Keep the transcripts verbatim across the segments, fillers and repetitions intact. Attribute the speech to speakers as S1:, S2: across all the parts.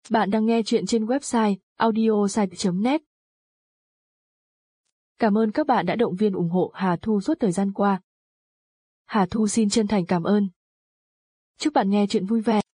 S1: Bạn đang nghe chuyện trên website audiosite chấm net. Cảm ơn các bạn đã động viên ủng hộ Hà Thu suốt thời gian qua. Hà Thu xin chân thành cảm ơn. Chúc bạn nghe chuyện vui vẻ.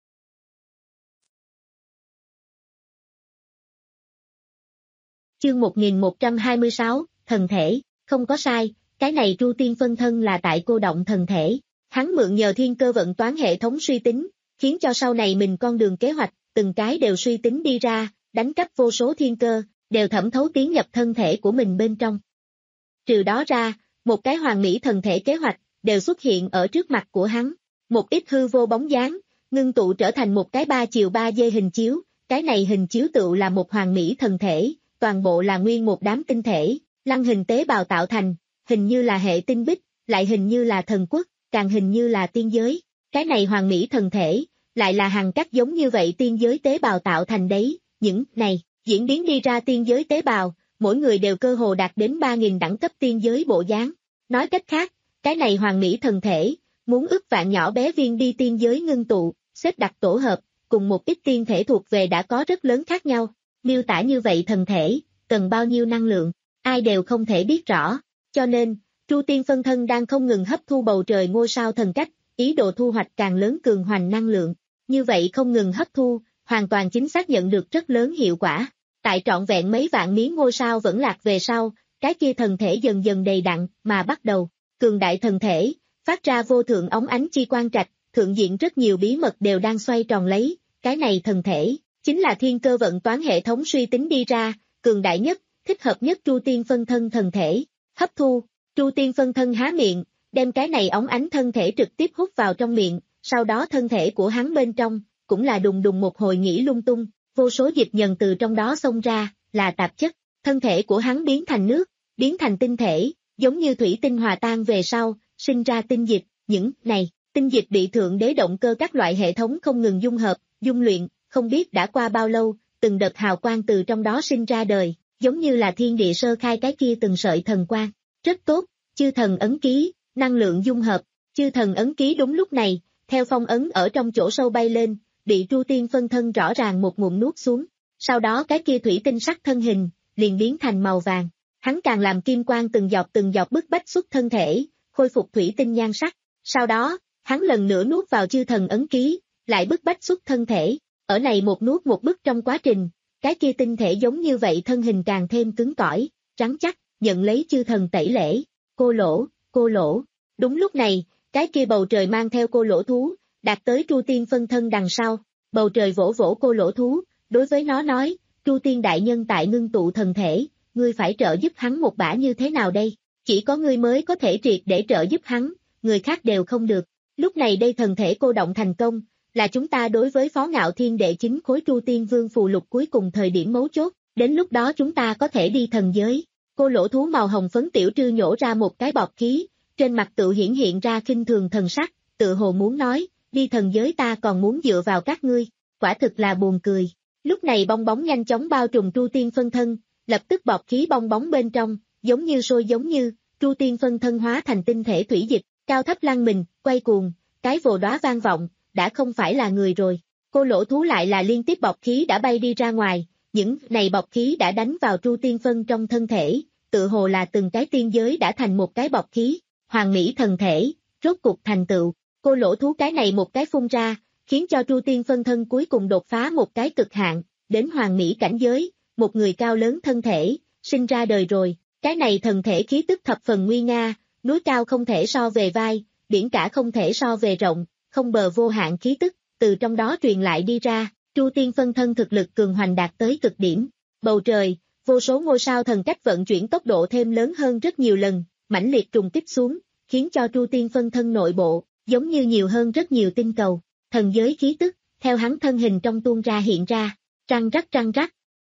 S2: Chương một nghìn một trăm hai mươi sáu, thần thể, không có sai, cái này Tru Tiên phân thân là tại cô động thần thể. Hắn mượn nhờ thiên cơ vận toán hệ thống suy tính, khiến cho sau này mình con đường kế hoạch, từng cái đều suy tính đi ra, đánh cắp vô số thiên cơ, đều thẩm thấu tiến nhập thân thể của mình bên trong. Trừ đó ra, một cái hoàn mỹ thần thể kế hoạch, đều xuất hiện ở trước mặt của hắn. Một ít hư vô bóng dáng, ngưng tụ trở thành một cái ba chiều ba dê hình chiếu, cái này hình chiếu tựu là một hoàn mỹ thần thể, toàn bộ là nguyên một đám tinh thể, lăng hình tế bào tạo thành, hình như là hệ tinh bích, lại hình như là thần quốc, càng hình như là tiên giới. Cái này hoàn mỹ thần thể, lại là hàng cắt giống như vậy tiên giới tế bào tạo thành đấy, những này, diễn biến đi ra tiên giới tế bào, mỗi người đều cơ hồ đạt đến ba nghìn đẳng cấp tiên giới bộ dáng. Nói cách khác, cái này hoàn mỹ thần thể, muốn ức vạn nhỏ bé viên đi tiên giới ngưng tụ, xếp đặt tổ hợp, cùng một ít tiên thể thuộc về đã có rất lớn khác nhau. Miêu tả như vậy thần thể, cần bao nhiêu năng lượng, ai đều không thể biết rõ, cho nên, Tru Tiên phân thân đang không ngừng hấp thu bầu trời ngôi sao thần cách, ý đồ thu hoạch càng lớn cường hoành năng lượng. Như vậy không ngừng hấp thu, hoàn toàn chính xác nhận được rất lớn hiệu quả. Tại trọn vẹn mấy vạn miếng ngôi sao vẫn lạc về sau, cái kia thần thể dần dần đầy đặn mà bắt đầu, cường đại thần thể, phát ra vô thượng óng ánh chi quang trạch, thượng diện rất nhiều bí mật đều đang xoay tròn lấy, cái này thần thể, chính là thiên cơ vận toán hệ thống suy tính đi ra, cường đại nhất, thích hợp nhất Tru Tiên phân thân thần thể. Hấp thu, Tru Tiên phân thân há miệng, đem cái này óng ánh thân thể trực tiếp hút vào trong miệng, sau đó thân thể của hắn bên trong, cũng là đùng đùng một hồi nghĩ lung tung, vô số dịch nhần từ trong đó xông ra, là tạp chất, thân thể của hắn biến thành nước, biến thành tinh thể, giống như thủy tinh hòa tan về sau, sinh ra tinh dịch, những này, tinh dịch bị thượng đế động cơ các loại hệ thống không ngừng dung hợp, dung luyện, không biết đã qua bao lâu, từng đợt hào quang từ trong đó sinh ra đời, giống như là thiên địa sơ khai cái kia từng sợi thần quang, rất tốt, chư thần ấn ký, năng lượng dung hợp, chư thần ấn ký đúng lúc này, theo phong ấn ở trong chỗ sâu bay lên, bị Tru Tiên phân thân rõ ràng một ngụm nuốt xuống, sau đó cái kia thủy tinh sắc thân hình, liền biến thành màu vàng, hắn càng làm kim quang từng giọt từng giọt bức bách xuất thân thể, khôi phục thủy tinh nhan sắc, sau đó, hắn lần nữa nuốt vào chư thần ấn ký, lại bức bách xuất thân thể, ở này một nuốt một bức trong quá trình, cái kia tinh thể giống như vậy thân hình càng thêm cứng cỏi, rắn chắc, nhận lấy chư thần tẩy lễ, cô lỗ, cô lỗ, đúng lúc này, cái kia bầu trời mang theo cô lỗ thú, đạt tới Tru Tiên phân thân đằng sau, bầu trời vỗ vỗ cô lỗ thú, đối với nó nói, Tru Tiên đại nhân tại ngưng tụ thần thể, ngươi phải trợ giúp hắn một bả như thế nào đây, chỉ có ngươi mới có thể triệt để trợ giúp hắn, người khác đều không được, lúc này đây thần thể cô động thành công, là chúng ta đối với Phó Ngạo Thiên đệ chính khối Tru Tiên Vương phù lục cuối cùng thời điểm mấu chốt, đến lúc đó chúng ta có thể đi thần giới, cô lỗ thú màu hồng phấn tiểu trư nhổ ra một cái bọt khí, trên mặt tự hiển hiện ra khinh thường thần sắc, tự hồ muốn nói, đi thần giới ta còn muốn dựa vào các ngươi, quả thực là buồn cười. Lúc này bong bóng nhanh chóng bao trùm Tru Tiên phân thân, lập tức bọt khí bong bóng bên trong, giống như sôi giống như, Tru Tiên phân thân hóa thành tinh thể thủy dịch, cao thấp lăn mình, quay cuồng, cái vồ đóa vang vọng, đã không phải là người rồi. Cô lỗ thú lại là liên tiếp bọt khí đã bay đi ra ngoài, những này bọt khí đã đánh vào Tru Tiên phân trong thân thể, tự hồ là từng cái tiên giới đã thành một cái bọt khí, hoàn mỹ thần thể, rốt cục thành tựu. Cô lỗ thú cái này một cái phun ra, khiến cho Tru Tiên phân thân cuối cùng đột phá một cái cực hạn, đến hoàn mỹ cảnh giới, một người cao lớn thân thể, sinh ra đời rồi, cái này thần thể khí tức thập phần nguy nga, núi cao không thể so về vai, biển cả không thể so về rộng, không bờ vô hạn khí tức, từ trong đó truyền lại đi ra, Tru Tiên phân thân thực lực cường hoành đạt tới cực điểm, bầu trời, vô số ngôi sao thần cách vận chuyển tốc độ thêm lớn hơn rất nhiều lần, mãnh liệt trùng kích xuống, khiến cho Tru Tiên phân thân nội bộ, giống như nhiều hơn rất nhiều tinh cầu, thần giới khí tức, theo hắn thân hình trong tuôn ra hiện ra, răng rắc răng rắc.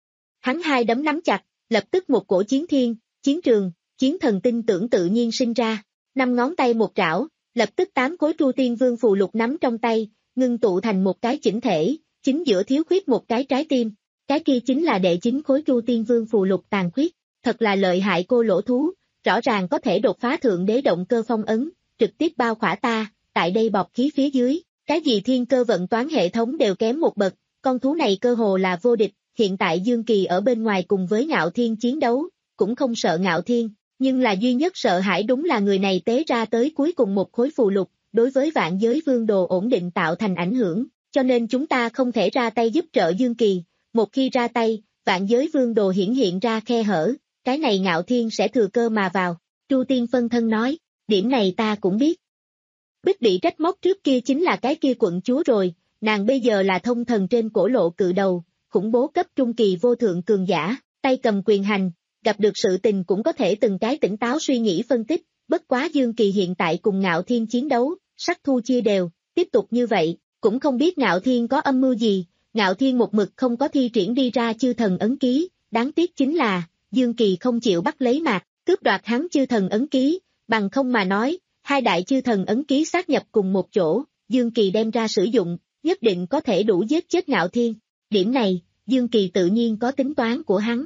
S2: Hắn hai đấm nắm chặt, lập tức một cổ chiến thiên, chiến trường, chiến thần tinh tưởng tự nhiên sinh ra, năm ngón tay một trảo, lập tức tám khối Tru Tiên Vương phù lục nắm trong tay, ngưng tụ thành một cái chỉnh thể, chính giữa thiếu khuyết một cái trái tim, cái kia chính là đệ chính khối Tru Tiên Vương phù lục tàn khuyết, thật là lợi hại cô lỗ thú, rõ ràng có thể đột phá thượng đế động cơ phong ấn, trực tiếp bao khỏa ta, tại đây bọc khí phía dưới, cái gì thiên cơ vận toán hệ thống đều kém một bậc, con thú này cơ hồ là vô địch, hiện tại Dương Kỳ ở bên ngoài cùng với Ngạo Thiên chiến đấu, cũng không sợ Ngạo Thiên, nhưng là duy nhất sợ hãi đúng là người này tế ra tới cuối cùng một khối phù lục, đối với vạn giới vương đồ ổn định tạo thành ảnh hưởng, cho nên chúng ta không thể ra tay giúp trợ Dương Kỳ, một khi ra tay, vạn giới vương đồ hiển hiện ra khe hở, cái này Ngạo Thiên sẽ thừa cơ mà vào, Chu Tiên phân thân nói, điểm này ta cũng biết. Bích bị trách móc trước kia chính là cái kia quận chúa rồi, nàng bây giờ là thông thần trên cổ lộ cự đầu, khủng bố cấp trung kỳ vô thượng cường giả, tay cầm quyền hành, gặp được sự tình cũng có thể từng cái tỉnh táo suy nghĩ phân tích, bất quá Dương Kỳ hiện tại cùng Ngạo Thiên chiến đấu, sắc thu chia đều, tiếp tục như vậy, cũng không biết Ngạo Thiên có âm mưu gì, Ngạo Thiên một mực không có thi triển đi ra chư thần ấn ký, đáng tiếc chính là, Dương Kỳ không chịu bắt lấy Mạc, cướp đoạt hắn chư thần ấn ký, bằng không mà nói, hai đại chư thần ấn ký sát nhập cùng một chỗ, Dương Kỳ đem ra sử dụng, nhất định có thể đủ giết chết Ngạo Thiên, điểm này, Dương Kỳ tự nhiên có tính toán của hắn.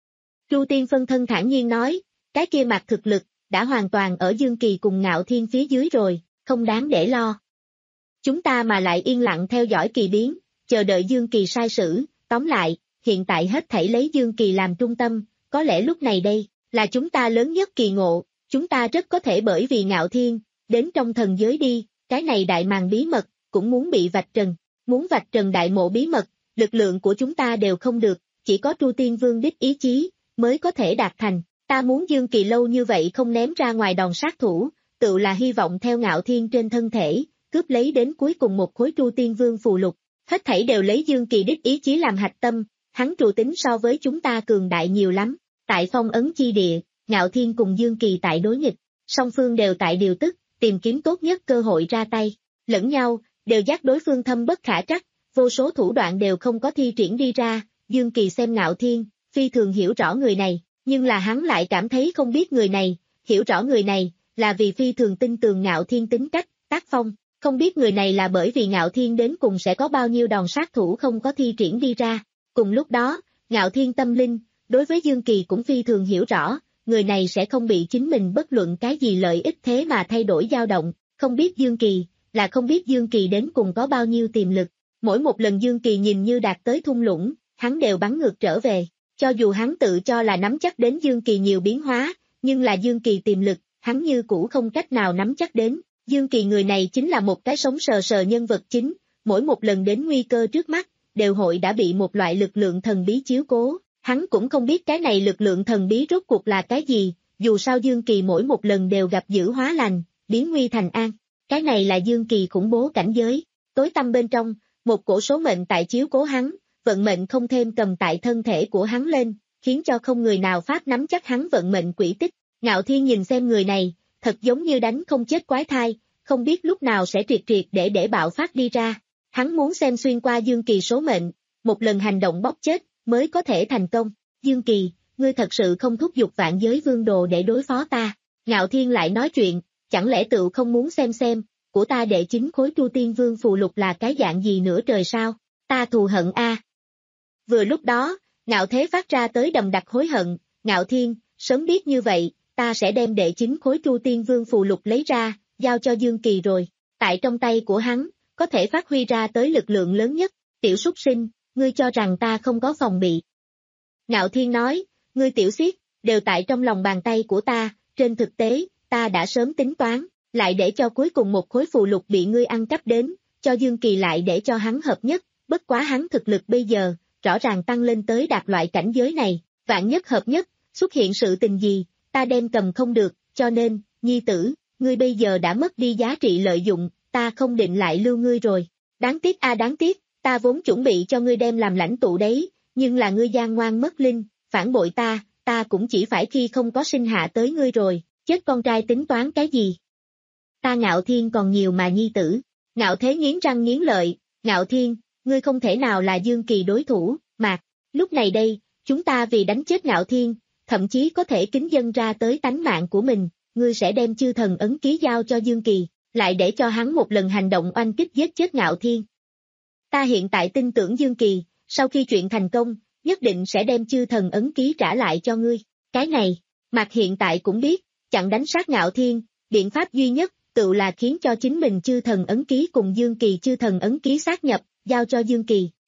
S2: Chu Tiên phân thân thản nhiên nói, cái kia Mạc thực lực, đã hoàn toàn ở Dương Kỳ cùng Ngạo Thiên phía dưới rồi, không đáng để lo. Chúng ta mà lại yên lặng theo dõi kỳ biến, chờ đợi Dương Kỳ sai sử, tóm lại, hiện tại hết thảy lấy Dương Kỳ làm trung tâm, có lẽ lúc này đây, là chúng ta lớn nhất kỳ ngộ, chúng ta rất có thể bởi vì Ngạo Thiên, đến trong thần giới đi, cái này đại màn bí mật, cũng muốn bị vạch trần, muốn vạch trần đại mộ bí mật, lực lượng của chúng ta đều không được, chỉ có Chu Tiên Vương đích ý chí, mới có thể đạt thành, ta muốn Dương Kỳ lâu như vậy không ném ra ngoài đòn sát thủ, tự là hy vọng theo Ngạo Thiên trên thân thể, cướp lấy đến cuối cùng một khối Chu Tiên Vương phù lục, hết thảy đều lấy Dương Kỳ đích ý chí làm hạch tâm, hắn trụ tính so với chúng ta cường đại nhiều lắm, tại phong ấn chi địa, Ngạo Thiên cùng Dương Kỳ tại đối nghịch, song phương đều tại điều tức, tìm kiếm tốt nhất cơ hội ra tay, lẫn nhau, đều dắt đối phương thâm bất khả trắc, vô số thủ đoạn đều không có thi triển đi ra, Dương Kỳ xem Ngạo Thiên, phi thường hiểu rõ người này, nhưng là hắn lại cảm thấy không biết người này, hiểu rõ người này, là vì phi thường tin tưởng Ngạo Thiên tính cách, tác phong, không biết người này là bởi vì Ngạo Thiên đến cùng sẽ có bao nhiêu đòn sát thủ không có thi triển đi ra. Cùng lúc đó, Ngạo Thiên tâm linh, đối với Dương Kỳ cũng phi thường hiểu rõ, người này sẽ không bị chính mình bất luận cái gì lợi ích thế mà thay đổi dao động, không biết Dương Kỳ, là không biết Dương Kỳ đến cùng có bao nhiêu tiềm lực. Mỗi một lần Dương Kỳ nhìn như đạt tới thung lũng, hắn đều bắn ngược trở về, cho dù hắn tự cho là nắm chắc đến Dương Kỳ nhiều biến hóa, nhưng là Dương Kỳ tiềm lực, hắn như cũ không cách nào nắm chắc đến. Dương Kỳ người này chính là một cái sống sờ sờ nhân vật chính, mỗi một lần đến nguy cơ trước mắt, đều hội đã bị một loại lực lượng thần bí chiếu cố, hắn cũng không biết cái này lực lượng thần bí rốt cuộc là cái gì, dù sao Dương Kỳ mỗi một lần đều gặp dữ hóa lành, biến nguy thành an, cái này là Dương Kỳ khủng bố cảnh giới, tối tăm bên trong, một cổ số mệnh tại chiếu cố hắn, vận mệnh không thêm cầm tại thân thể của hắn lên, khiến cho không người nào pháp nắm chắc hắn vận mệnh quỹ tích, Ngạo Thiên nhìn xem người này, thật giống như đánh không chết quái thai, không biết lúc nào sẽ triệt triệt để để bạo phát đi ra. Hắn muốn xem xuyên qua Dương Kỳ số mệnh, một lần hành động bóc chết, mới có thể thành công. Dương Kỳ, ngươi thật sự không thúc giục vạn giới vương đồ để đối phó ta. Ngạo Thiên lại nói chuyện, chẳng lẽ tự không muốn xem xem, của ta đệ chính khối Chu Tiên Vương phù lục là cái dạng gì nữa trời sao? Ta thù hận a. Vừa lúc đó, Ngạo Thế phát ra tới đầm đặc hối hận, Ngạo Thiên, sớm biết như vậy, ta sẽ đem đệ chính khối Chu Tiên Vương phù lục lấy ra, giao cho Dương Kỳ rồi. Tại trong tay của hắn, có thể phát huy ra tới lực lượng lớn nhất, tiểu súc sinh, ngươi cho rằng ta không có phòng bị. Ngạo Thiên nói, ngươi tiểu xiết, đều tại trong lòng bàn tay của ta, trên thực tế, ta đã sớm tính toán, lại để cho cuối cùng một khối phù lục bị ngươi ăn cắp đến, cho Dương Kỳ lại để cho hắn hợp nhất, bất quá hắn thực lực bây giờ, rõ ràng tăng lên tới đạt loại cảnh giới này, vạn nhất hợp nhất, xuất hiện sự tình gì, ta đem cầm không được, cho nên, nhi tử, ngươi bây giờ đã mất đi giá trị lợi dụng, ta không định lại lưu ngươi rồi. Đáng tiếc a à đáng tiếc, ta vốn chuẩn bị cho ngươi đem làm lãnh tụ đấy, nhưng là ngươi gian ngoan mất linh, phản bội ta, ta cũng chỉ phải khi không có sinh hạ tới ngươi rồi, chết con trai tính toán cái gì. Ta Ngạo Thiên còn nhiều mà nhi tử, Ngạo Thế nghiến răng nghiến lợi, Ngạo Thiên, ngươi không thể nào là Dương Kỳ đối thủ, Mạc, lúc này đây, chúng ta vì đánh chết Ngạo Thiên, thậm chí có thể kính dâng ra tới tánh mạng của mình, ngươi sẽ đem chư thần ấn ký giao cho Dương Kỳ, lại để cho hắn một lần hành động oanh kích giết chết Ngạo Thiên. Ta hiện tại tin tưởng Dương Kỳ, sau khi chuyện thành công, nhất định sẽ đem chư thần ấn ký trả lại cho ngươi, cái này, Mạc hiện tại cũng biết, chặn đánh sát Ngạo Thiên, biện pháp duy nhất, tự là khiến cho chính mình chư thần ấn ký cùng Dương Kỳ chư thần ấn ký sát nhập, giao cho Dương Kỳ,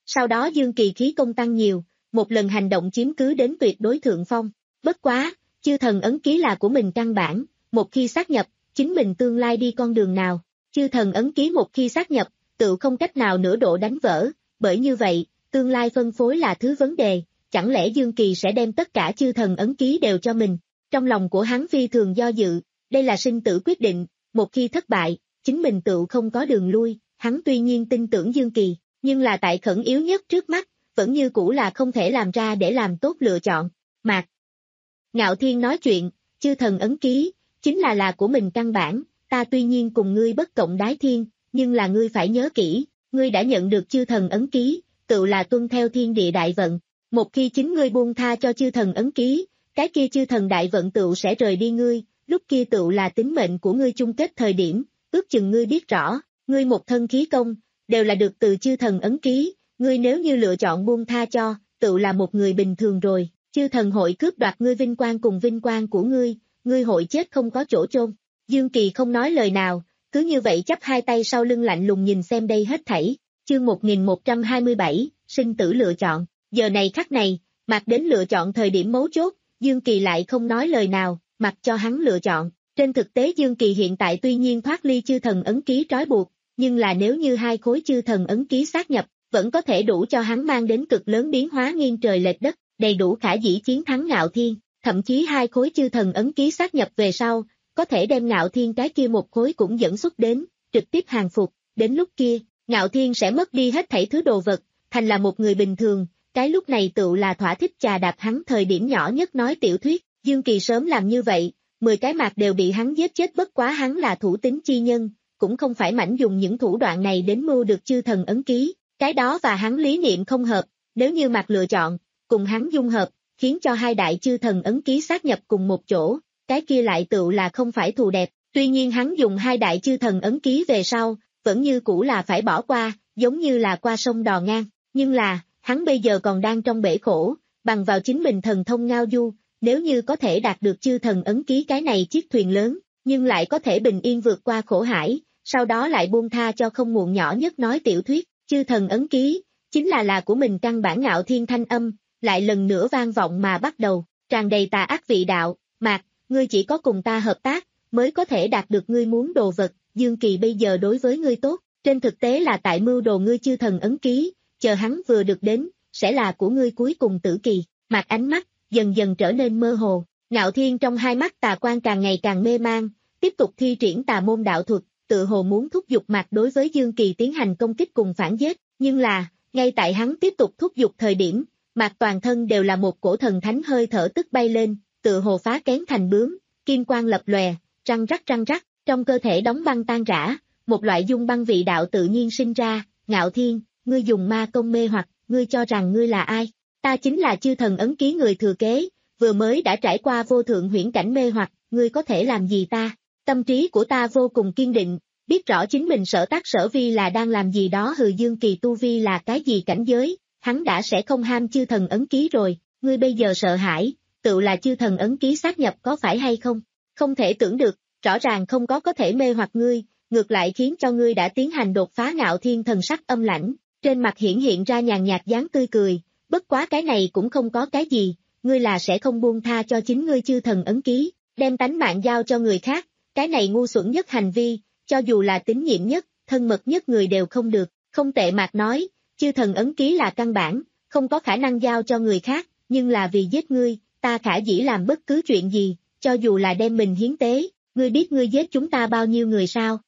S2: Sau đó Dương Kỳ khí công tăng nhiều, một lần hành động chiếm cứ đến tuyệt đối thượng phong. Bất quá, chư thần ấn ký là của mình căn bản, một khi sát nhập, chính mình tương lai đi con đường nào. Chư thần ấn ký một khi sát nhập, tự không cách nào nửa độ đánh vỡ, bởi như vậy, tương lai phân phối là thứ vấn đề, chẳng lẽ Dương Kỳ sẽ đem tất cả chư thần ấn ký đều cho mình. Trong lòng của hắn phi thường do dự, đây là sinh tử quyết định, một khi thất bại, chính mình tự không có đường lui, hắn tuy nhiên tin tưởng Dương Kỳ, nhưng là tại khẩn yếu nhất trước mắt, vẫn như cũ là không thể làm ra để làm tốt lựa chọn. Mạc Ngạo Thiên nói chuyện, chư thần ấn ký, chính là là của mình căn bản, ta tuy nhiên cùng ngươi bất cộng đái thiên, nhưng là ngươi phải nhớ kỹ, ngươi đã nhận được chư thần ấn ký, tự là tuân theo thiên địa đại vận, một khi chính ngươi buông tha cho chư thần ấn ký, cái kia chư thần đại vận tự sẽ rời đi ngươi, lúc kia tự là tính mệnh của ngươi chung kết thời điểm, ước chừng ngươi biết rõ, ngươi một thân khí công, đều là được từ chư thần ấn ký, ngươi nếu như lựa chọn buông tha cho, tự là một người bình thường rồi, chư thần hội cướp đoạt ngươi vinh quang cùng vinh quang của ngươi, ngươi hội chết không có chỗ chôn. Dương Kỳ không nói lời nào, cứ như vậy chắp hai tay sau lưng lạnh lùng nhìn xem đây hết thảy, chương một nghìn một trăm hai mươi bảy, sinh tử lựa chọn, giờ này khắc này, mặc đến lựa chọn thời điểm mấu chốt, Dương Kỳ lại không nói lời nào, mặc cho hắn lựa chọn, trên thực tế Dương Kỳ hiện tại tuy nhiên thoát ly chư thần ấn ký trói buộc, nhưng là nếu như hai khối chư thần ấn ký sát nhập, vẫn có thể đủ cho hắn mang đến cực lớn biến hóa nghiêng trời lệch đất, đầy đủ khả dĩ chiến thắng Ngạo Thiên, thậm chí hai khối chư thần ấn ký sát nhập về sau, có thể đem Ngạo Thiên cái kia một khối cũng dẫn xuất đến, trực tiếp hàng phục, đến lúc kia, Ngạo Thiên sẽ mất đi hết thảy thứ đồ vật, thành là một người bình thường, cái lúc này tự là thỏa thích chà đạp hắn thời điểm nhỏ nhất nói tiểu thuyết, Dương Kỳ sớm làm như vậy, mười cái mạc đều bị hắn giết chết bất quá hắn là thủ tín chi nhân, cũng không phải mảnh dùng những thủ đoạn này đến mưu được chư thần ấn ký, cái đó và hắn lý niệm không hợp, nếu như mạc lựa chọn, cùng hắn dung hợp, khiến cho hai đại chư thần ấn ký sát nhập cùng một chỗ, cái kia lại tự là không phải thù đẹp, tuy nhiên hắn dùng hai đại chư thần ấn ký về sau, vẫn như cũ là phải bỏ qua, giống như là qua sông đò ngang, nhưng là, hắn bây giờ còn đang trong bể khổ, bằng vào chính mình thần thông ngao du, nếu như có thể đạt được chư thần ấn ký cái này chiếc thuyền lớn, nhưng lại có thể bình yên vượt qua khổ hải, sau đó lại buông tha cho không muộn nhỏ nhất nói tiểu thuyết, chư thần ấn ký, chính là là của mình căn bản Ngạo Thiên thanh âm, lại lần nữa vang vọng mà bắt đầu, tràn đầy tà ác vị đạo, Mạc, ngươi chỉ có cùng ta hợp tác, mới có thể đạt được ngươi muốn đồ vật, Dương Kỳ bây giờ đối với ngươi tốt, trên thực tế là tại mưu đồ ngươi chư thần ấn ký, chờ hắn vừa được đến, sẽ là của ngươi cuối cùng tử kỳ, Mạc ánh mắt, dần dần trở nên mơ hồ, Ngạo Thiên trong hai mắt tà quan càng ngày càng mê mang, tiếp tục thi triển tà môn đạo thuật, tự hồ muốn thúc giục Mạc đối với Dương Kỳ tiến hành công kích cùng phản giết, nhưng là, ngay tại hắn tiếp tục thúc giục thời điểm, Mạc toàn thân đều là một cổ thần thánh hơi thở tức bay lên, tự hồ phá kén thành bướm, kim quang lập lòe, răng rắc răng rắc, trong cơ thể đóng băng tan rã, một loại dung băng vị đạo tự nhiên sinh ra, Ngạo Thiên, ngươi dùng ma công mê hoặc, ngươi cho rằng ngươi là ai? Ta chính là chư thần ấn ký người thừa kế, vừa mới đã trải qua vô thượng huyễn cảnh mê hoặc, ngươi có thể làm gì ta? Tâm trí của ta vô cùng kiên định, biết rõ chính mình sở tác sở vi là đang làm gì đó hừ Dương Kỳ tu vi là cái gì cảnh giới, hắn đã sẽ không ham chư thần ấn ký rồi, ngươi bây giờ sợ hãi, tự là chư thần ấn ký sát nhập có phải hay không? Không thể tưởng được, rõ ràng không có có thể mê hoặc ngươi, ngược lại khiến cho ngươi đã tiến hành đột phá. Ngạo Thiên thần sắc âm lãnh, trên mặt hiển hiện ra nhàn nhạt dáng tươi cười, bất quá cái này cũng không có cái gì, ngươi là sẽ không buông tha cho chính ngươi chư thần ấn ký, đem tánh mạng giao cho người khác, cái này ngu xuẩn nhất hành vi, cho dù là tín nhiệm nhất, thân mật nhất người đều không được, không tệ. Mạc nói, chư thần ấn ký là căn bản, không có khả năng giao cho người khác, nhưng là vì giết ngươi, ta khả dĩ làm bất cứ chuyện gì, cho dù là đem mình hiến tế, ngươi biết ngươi giết chúng ta bao nhiêu người sao?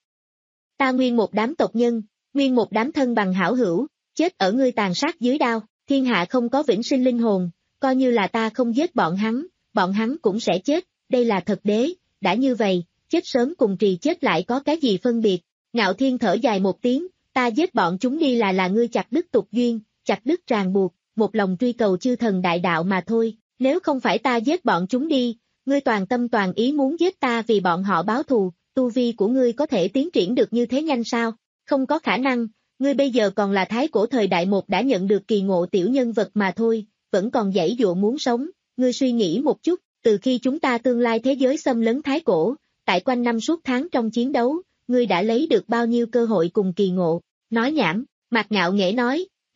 S2: Ta nguyên một đám tộc nhân, nguyên một đám thân bằng hảo hữu, chết ở ngươi tàn sát dưới đao, thiên hạ không có vĩnh sinh linh hồn, coi như là ta không giết bọn hắn, bọn hắn cũng sẽ chết, đây là thật đế, đã như vậy, chết sớm cùng trì chết lại có cái gì phân biệt? Ngạo Thiên thở dài một tiếng, ta giết bọn chúng đi là là ngươi chặt đứt tục duyên, chặt đứt ràng buộc, một lòng truy cầu chư thần đại đạo mà thôi, nếu không phải ta giết bọn chúng đi, ngươi toàn tâm toàn ý muốn giết ta vì bọn họ báo thù, tu vi của ngươi có thể tiến triển được như thế nhanh sao? Không có khả năng, ngươi bây giờ còn là thái cổ thời đại một đã nhận được kỳ ngộ tiểu nhân vật mà thôi, vẫn còn giãy dụa muốn sống, ngươi suy nghĩ một chút, từ khi chúng ta tương lai thế giới xâm lấn thái cổ, tại quanh năm suốt tháng trong chiến đấu, ngươi đã lấy được bao nhiêu cơ hội cùng kỳ ngộ, nói nhảm, Mạc Ngạo Nghễ nói,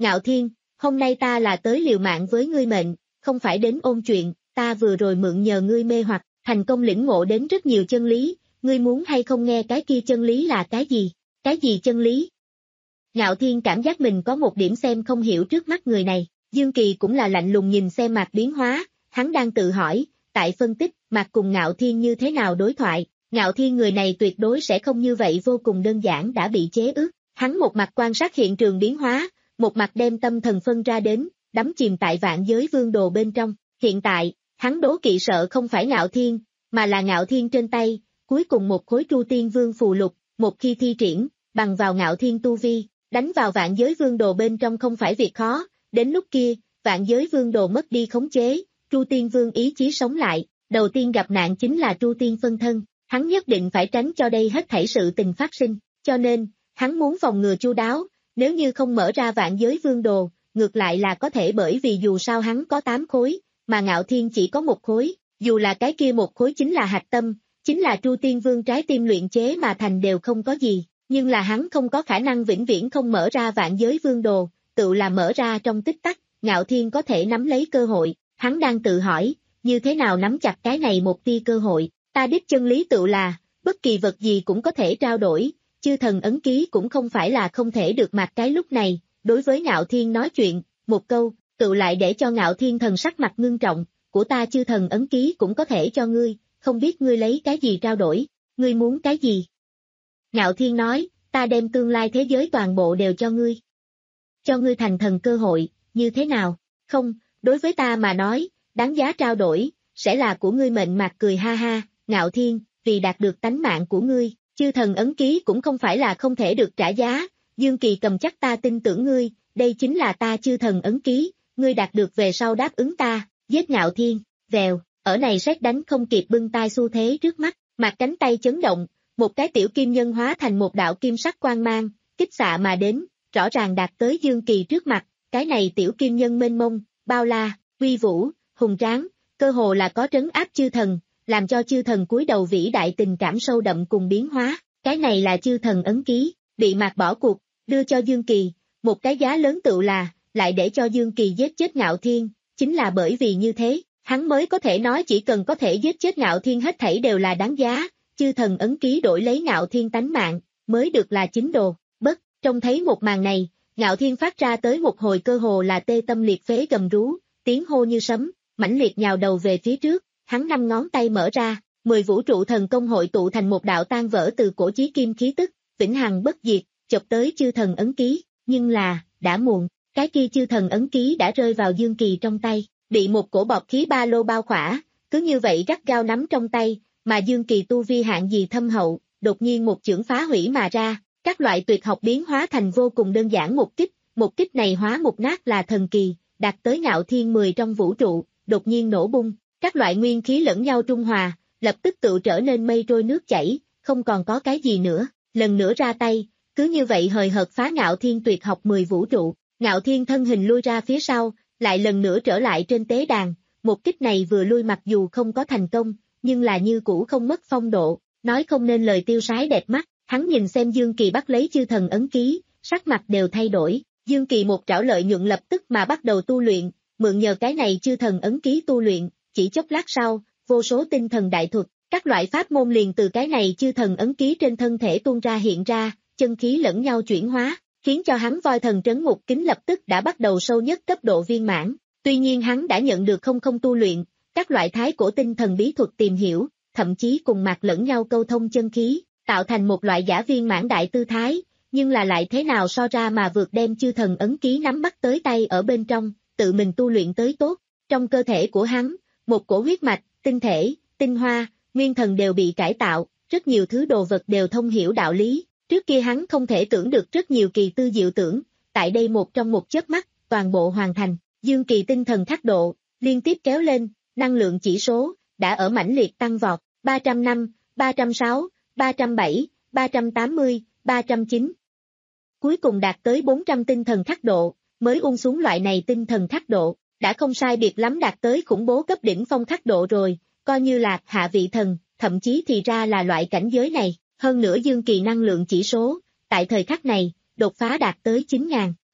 S2: Ngạo Thiên, hôm nay ta là tới liều mạng với ngươi mệnh, không phải đến ôn chuyện, ta vừa rồi mượn nhờ ngươi mê hoặc, thành công lĩnh ngộ đến rất nhiều chân lý, ngươi muốn hay không nghe cái kia chân lý là cái gì? Cái gì chân lý? Ngạo Thiên cảm giác mình có một điểm xem không hiểu trước mắt người này, Dương Kỳ cũng là lạnh lùng nhìn xem Mạc biến hóa, hắn đang tự hỏi, tại phân tích, Mạc cùng Ngạo Thiên như thế nào đối thoại, Ngạo Thiên người này tuyệt đối sẽ không như vậy vô cùng đơn giản đã bị chế ước, hắn một mặt quan sát hiện trường biến hóa, một mặt đem tâm thần phân ra đến, đắm chìm tại vạn giới vương đồ bên trong, hiện tại, hắn đố kỵ sợ không phải Ngạo Thiên, mà là Ngạo Thiên trên tay, cuối cùng một khối Tru Tiên Vương phù lục, một khi thi triển, bằng vào Ngạo Thiên tu vi, đánh vào vạn giới vương đồ bên trong không phải việc khó, đến lúc kia, vạn giới vương đồ mất đi khống chế, Tru Tiên Vương ý chí sống lại, đầu tiên gặp nạn chính là Tru Tiên phân thân, hắn nhất định phải tránh cho đây hết thảy sự tình phát sinh, cho nên, hắn muốn phòng ngừa chu đáo, nếu như không mở ra vạn giới vương đồ, ngược lại là có thể bởi vì dù sao hắn có tám khối, mà Ngạo Thiên chỉ có một khối, dù là cái kia một khối chính là hạch tâm, chính là Tru Tiên Vương trái tim luyện chế mà thành đều không có gì, nhưng là hắn không có khả năng vĩnh viễn không mở ra vạn giới vương đồ, tự là mở ra trong tích tắc, Ngạo Thiên có thể nắm lấy cơ hội, hắn đang tự hỏi, như thế nào nắm chặt cái này một tia cơ hội, ta đích chân lý tự là, bất kỳ vật gì cũng có thể trao đổi, chư thần ấn ký cũng không phải là không thể được mặc cái lúc này, đối với Ngạo Thiên nói chuyện, một câu, tự lại để cho Ngạo Thiên thần sắc mặt ngưng trọng, của ta chư thần ấn ký cũng có thể cho ngươi, không biết ngươi lấy cái gì trao đổi, ngươi muốn cái gì? Ngạo Thiên nói, ta đem tương lai thế giới toàn bộ đều cho ngươi. Cho ngươi thành thần cơ hội, như thế nào? Không, đối với ta mà nói, đáng giá trao đổi, sẽ là của ngươi mệnh Mạc cười ha ha, Ngạo Thiên, vì đạt được tánh mạng của ngươi, chư thần ấn ký cũng không phải là không thể được trả giá, Dương Kỳ cầm chắc ta tin tưởng ngươi, đây chính là ta chư thần ấn ký, ngươi đạt được về sau đáp ứng ta, giết Ngạo Thiên, vèo, ở này sét đánh không kịp bưng tai xu thế trước mắt, Mạc cánh tay chấn động, một cái tiểu kim nhân hóa thành một đạo kim sắc quang mang, kích xạ mà đến, rõ ràng đạt tới Dương Kỳ trước mặt, cái này tiểu kim nhân mênh mông, bao la, uy vũ, hùng tráng, cơ hồ là có trấn áp chư thần, làm cho chư thần cúi đầu vĩ đại tình cảm sâu đậm cùng biến hóa, cái này là chư thần ấn ký, bị Mạc bỏ cuộc, đưa cho Dương Kỳ, một cái giá lớn tự là, lại để cho Dương Kỳ giết chết Ngạo Thiên, chính là bởi vì như thế, hắn mới có thể nói chỉ cần có thể giết chết Ngạo Thiên hết thảy đều là đáng giá, chư thần ấn ký đổi lấy Ngạo Thiên tánh mạng, mới được là chính đồ, bất, trông thấy một màn này, Ngạo Thiên phát ra tới một hồi cơ hồ là tê tâm liệt phế gầm rú, tiếng hô như sấm, mãnh liệt nhào đầu về phía trước, hắn năm ngón tay mở ra, mười vũ trụ thần công hội tụ thành một đạo tan vỡ từ cổ chí kim khí tức, vĩnh hằng bất diệt, chụp tới chư thần ấn ký, nhưng là, đã muộn, cái kia chư thần ấn ký đã rơi vào Dương Kỳ trong tay, bị một cổ bọt khí ba lô bao khỏa, cứ như vậy gắt gao nắm trong tay, mà Dương Kỳ tu vi hạng gì thâm hậu, đột nhiên một chưởng phá hủy mà ra, các loại tuyệt học biến hóa thành vô cùng đơn giản một kích, một kích này hóa một nát là thần kỳ, đạt tới Ngạo Thiên mười trong vũ trụ, đột nhiên nổ bung, các loại nguyên khí lẫn nhau trung hòa, lập tức tự trở nên mây trôi nước chảy, không còn có cái gì nữa, lần nữa ra tay, cứ như vậy hời hợt phá Ngạo Thiên tuyệt học mười vũ trụ, Ngạo Thiên thân hình lui ra phía sau, lại lần nữa trở lại trên tế đàn, một kích này vừa lui mặc dù không có thành công, nhưng là như cũ không mất phong độ, nói không nên lời tiêu sái đẹp mắt, hắn nhìn xem Dương Kỳ bắt lấy chư thần ấn ký, sắc mặt đều thay đổi, Dương Kỳ một trảo lợi nhuận lập tức mà bắt đầu tu luyện, mượn nhờ cái này chư thần ấn ký tu luyện, chỉ chốc lát sau, vô số tinh thần đại thuật, các loại pháp môn liền từ cái này chư thần ấn ký trên thân thể tuôn ra hiện ra, chân khí lẫn nhau chuyển hóa, khiến cho hắn voi thần trấn ngục kính lập tức đã bắt đầu sâu nhất cấp độ viên mãn, tuy nhiên hắn đã nhận được không không tu luyện, các loại thái cổ tinh thần bí thuật tìm hiểu, thậm chí cùng Mạc lẫn nhau câu thông chân khí, tạo thành một loại giả viên mãn đại tư thái, nhưng là lại thế nào so ra mà vượt đem chư thần ấn ký nắm bắt tới tay ở bên trong, tự mình tu luyện tới tốt, trong cơ thể của hắn, một cổ huyết mạch, tinh thể, tinh hoa, nguyên thần đều bị cải tạo, rất nhiều thứ đồ vật đều thông hiểu đạo lý, trước kia hắn không thể tưởng được rất nhiều kỳ tư diệu tưởng, tại đây một trong một chớp mắt, toàn bộ hoàn thành, Dương Kỳ tinh thần thác độ, liên tiếp kéo lên, năng lượng chỉ số, đã ở mãnh liệt tăng vọt, ba trăm năm, ba trăm sáu, ba trăm bảy, ba trăm tám mươi, ba trăm chín. Cuối cùng đạt tới bốn trăm tinh thần thác độ, mới ung xuống loại này tinh thần thác độ, đã không sai biệt lắm đạt tới khủng bố cấp đỉnh phong thác độ rồi, coi như là hạ vị thần, thậm chí thì ra là loại cảnh giới này, hơn nữa Dương Kỳ năng lượng chỉ số, tại thời khắc này, đột phá đạt tới chín nghìn,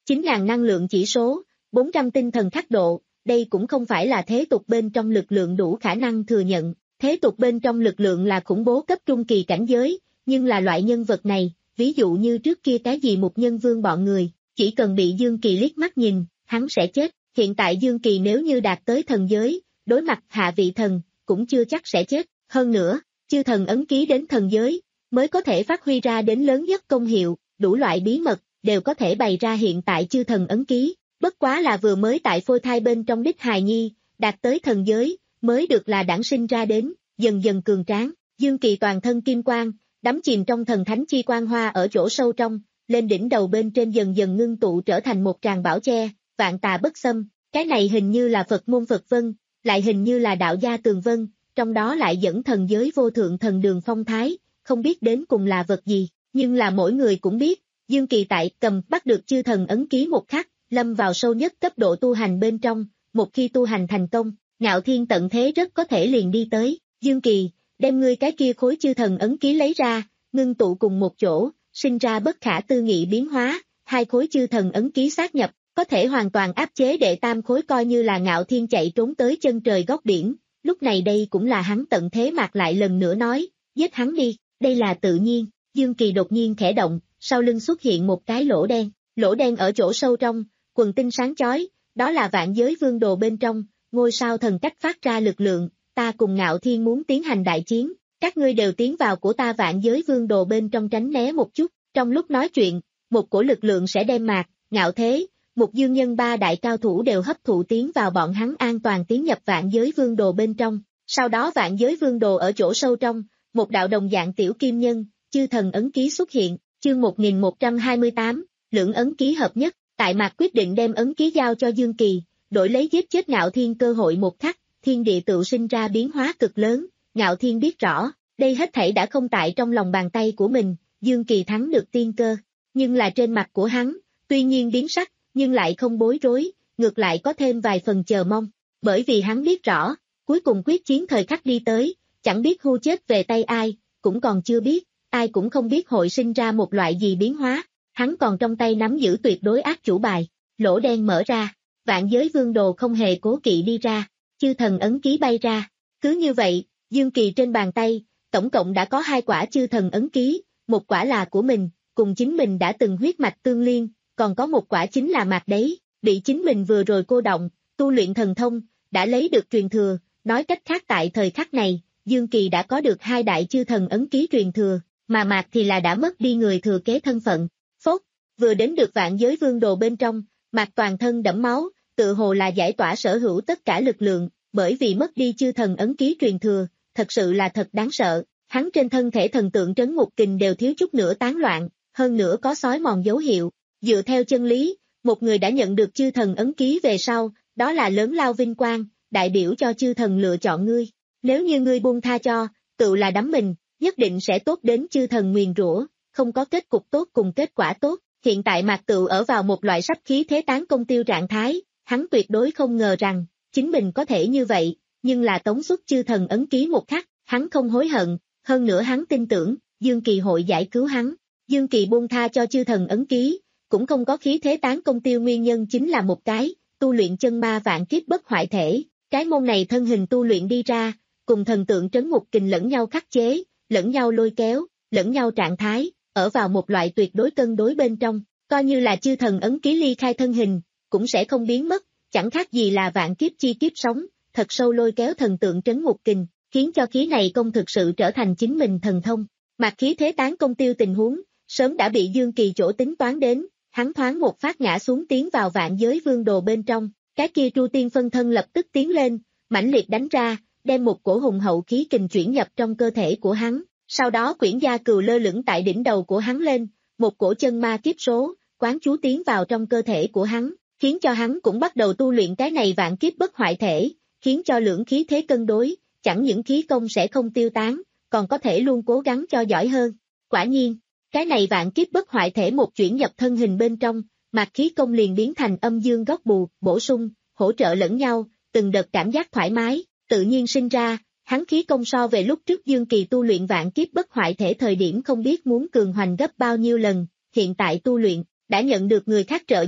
S2: chín nghìn năng lượng chỉ số, bốn trăm tinh thần khắc độ, đây cũng không phải là thế tục bên trong lực lượng đủ khả năng thừa nhận. Thế tục bên trong lực lượng là khủng bố cấp trung kỳ cảnh giới, nhưng là loại nhân vật này, ví dụ như trước kia cái gì Mục Nhân Vương bọn người, chỉ cần bị Dương Kỳ liếc mắt nhìn, hắn sẽ chết. Hiện tại Dương Kỳ nếu như đạt tới thần giới, đối mặt hạ vị thần, cũng chưa chắc sẽ chết. Hơn nữa, chư thần ấn ký đến thần giới, mới có thể phát huy ra đến lớn nhất công hiệu, đủ loại bí mật, đều có thể bày ra hiện tại chư thần ấn ký. Bất quá là vừa mới tại phôi thai bên trong đích hài nhi, đạt tới thần giới, mới được là đản sinh ra đến, dần dần cường tráng. Dương Kỳ toàn thân kim quang, đắm chìm trong thần thánh chi quang hoa ở chỗ sâu trong, lên đỉnh đầu bên trên dần dần ngưng tụ trở thành một tràng bảo che, vạn tà bất xâm. Cái này hình như là Phật môn Phật vân, lại hình như là đạo gia tường vân, trong đó lại dẫn thần giới vô thượng thần đường phong thái, không biết đến cùng là vật gì, nhưng là mỗi người cũng biết, Dương Kỳ tại cầm bắt được chư thần ấn ký một khắc, lâm vào sâu nhất cấp độ tu hành bên trong, một khi tu hành thành công, Ngạo Thiên tận thế rất có thể liền đi tới. Dương Kỳ, đem ngươi cái kia khối chư thần ấn ký lấy ra, ngưng tụ cùng một chỗ, sinh ra bất khả tư nghị biến hóa, hai khối chư thần ấn ký sát nhập, có thể hoàn toàn áp chế đệ tam khối, coi như là Ngạo Thiên chạy trốn tới chân trời góc biển. Lúc này đây cũng là hắn tận thế mạc lại lần nữa nói, giết hắn đi, đây là tự nhiên. Dương Kỳ đột nhiên khẽ động, sau lưng xuất hiện một cái lỗ đen, lỗ đen ở chỗ sâu trong, quần tinh sáng chói, đó là vạn giới vương đồ bên trong, ngôi sao thần cách phát ra lực lượng, ta cùng Ngạo Thiên muốn tiến hành đại chiến, các ngươi đều tiến vào của ta vạn giới vương đồ bên trong tránh né một chút. Trong lúc nói chuyện, một cổ lực lượng sẽ đem Mạc, Ngạo Thế, một dương nhân ba đại cao thủ đều hấp thụ tiến vào bọn hắn an toàn tiến nhập vạn giới vương đồ bên trong. Sau đó vạn giới vương đồ ở chỗ sâu trong, một đạo đồng dạng tiểu kim nhân, chư thần ấn ký xuất hiện, chương một nghìn một trăm hai mươi tám, lưỡng ấn ký hợp nhất, tại Mạc quyết định đem ấn ký giao cho Dương Kỳ, đổi lấy giết chết Ngạo Thiên cơ hội một khắc, thiên địa tự sinh ra biến hóa cực lớn. Ngạo Thiên biết rõ, đây hết thảy đã không tại trong lòng bàn tay của mình, Dương Kỳ thắng được tiên cơ, nhưng là trên mặt của hắn, tuy nhiên biến sắc, nhưng lại không bối rối, ngược lại có thêm vài phần chờ mong, bởi vì hắn biết rõ, cuối cùng quyết chiến thời khắc đi tới, chẳng biết hưu chết về tay ai, cũng còn chưa biết, ai cũng không biết hội sinh ra một loại gì biến hóa, hắn còn trong tay nắm giữ tuyệt đối ác chủ bài, lỗ đen mở ra, vạn giới vương đồ không hề cố kỵ đi ra, chư thần ấn ký bay ra, cứ như vậy, Dương Kỳ trên bàn tay, tổng cộng đã có hai quả chư thần ấn ký, một quả là của mình, cùng chính mình đã từng huyết mạch tương liên, còn có một quả chính là Mạc đấy, bị chính mình vừa rồi cô động, tu luyện thần thông, đã lấy được truyền thừa, nói cách khác tại thời khắc này, Dương Kỳ đã có được hai đại chư thần ấn ký truyền thừa, mà Mạc thì là đã mất đi người thừa kế thân phận. Phốt, vừa đến được vạn giới vương đồ bên trong, Mạc toàn thân đẫm máu, tự hồ là giải tỏa sở hữu tất cả lực lượng, bởi vì mất đi chư thần ấn ký truyền thừa, thật sự là thật đáng sợ, hắn trên thân thể thần tượng trấn ngục kình đều thiếu chút nữa tán loạn, hơn nữa có xói mòn dấu hiệu. Dựa theo chân lý, một người đã nhận được chư thần ấn ký về sau, đó là lớn lao vinh quang, đại biểu cho chư thần lựa chọn ngươi. Nếu như ngươi buông tha cho, tự là đắm mình, nhất định sẽ tốt đến chư thần nguyền rủa, không có kết cục tốt cùng kết quả tốt. Hiện tại Mạc Tự ở vào một loại sắp khí thế tán công tiêu trạng thái, hắn tuyệt đối không ngờ rằng, chính mình có thể như vậy, nhưng là tống xuất chư thần ấn ký một khắc, hắn không hối hận, hơn nữa hắn tin tưởng, Dương Kỳ hội giải cứu hắn. Dương Kỳ buông tha cho chư thần ấn ký, cũng không có khí thế tán công tiêu nguyên nhân chính là một cái, tu luyện chân ma vạn kiếp bất hoại thể, cái môn này thân hình tu luyện đi ra, cùng thần tượng trấn ngục kình lẫn nhau khắc chế, lẫn nhau lôi kéo, lẫn nhau trạng thái, ở vào một loại tuyệt đối cân đối bên trong, coi như là chư thần ấn ký ly khai thân hình, cũng sẽ không biến mất, chẳng khác gì là vạn kiếp chi kiếp sống, thật sâu lôi kéo thần tượng trấn ngục kình, khiến cho khí này công thực sự trở thành chính mình thần thông. Mặc khí thế tán công tiêu tình huống, sớm đã bị Dương Kỳ chỗ tính toán đến, hắn thoáng một phát ngã xuống tiến vào vạn giới vương đồ bên trong, cái kia Tru Tiên phân thân lập tức tiến lên, mãnh liệt đánh ra, đem một cổ hùng hậu khí kình chuyển nhập trong cơ thể của hắn, sau đó quyển gia cừu lơ lửng tại đỉnh đầu của hắn lên, một cổ chân ma kiếp số, quán chú tiến vào trong cơ thể của hắn, khiến cho hắn cũng bắt đầu tu luyện cái này vạn kiếp bất hoại thể, khiến cho lưỡng khí thế cân đối, chẳng những khí công sẽ không tiêu tán, còn có thể luôn cố gắng cho giỏi hơn. Quả nhiên, cái này vạn kiếp bất hoại thể một chuyển nhập thân hình bên trong, mạc khí công liền biến thành âm dương góc bù, bổ sung, hỗ trợ lẫn nhau, từng đợt cảm giác thoải mái, tự nhiên sinh ra, hắn khí công so về lúc trước Dương Kỳ tu luyện vạn kiếp bất hoại thể thời điểm không biết muốn cường hoành gấp bao nhiêu lần, hiện tại tu luyện, đã nhận được người khác trợ giúp,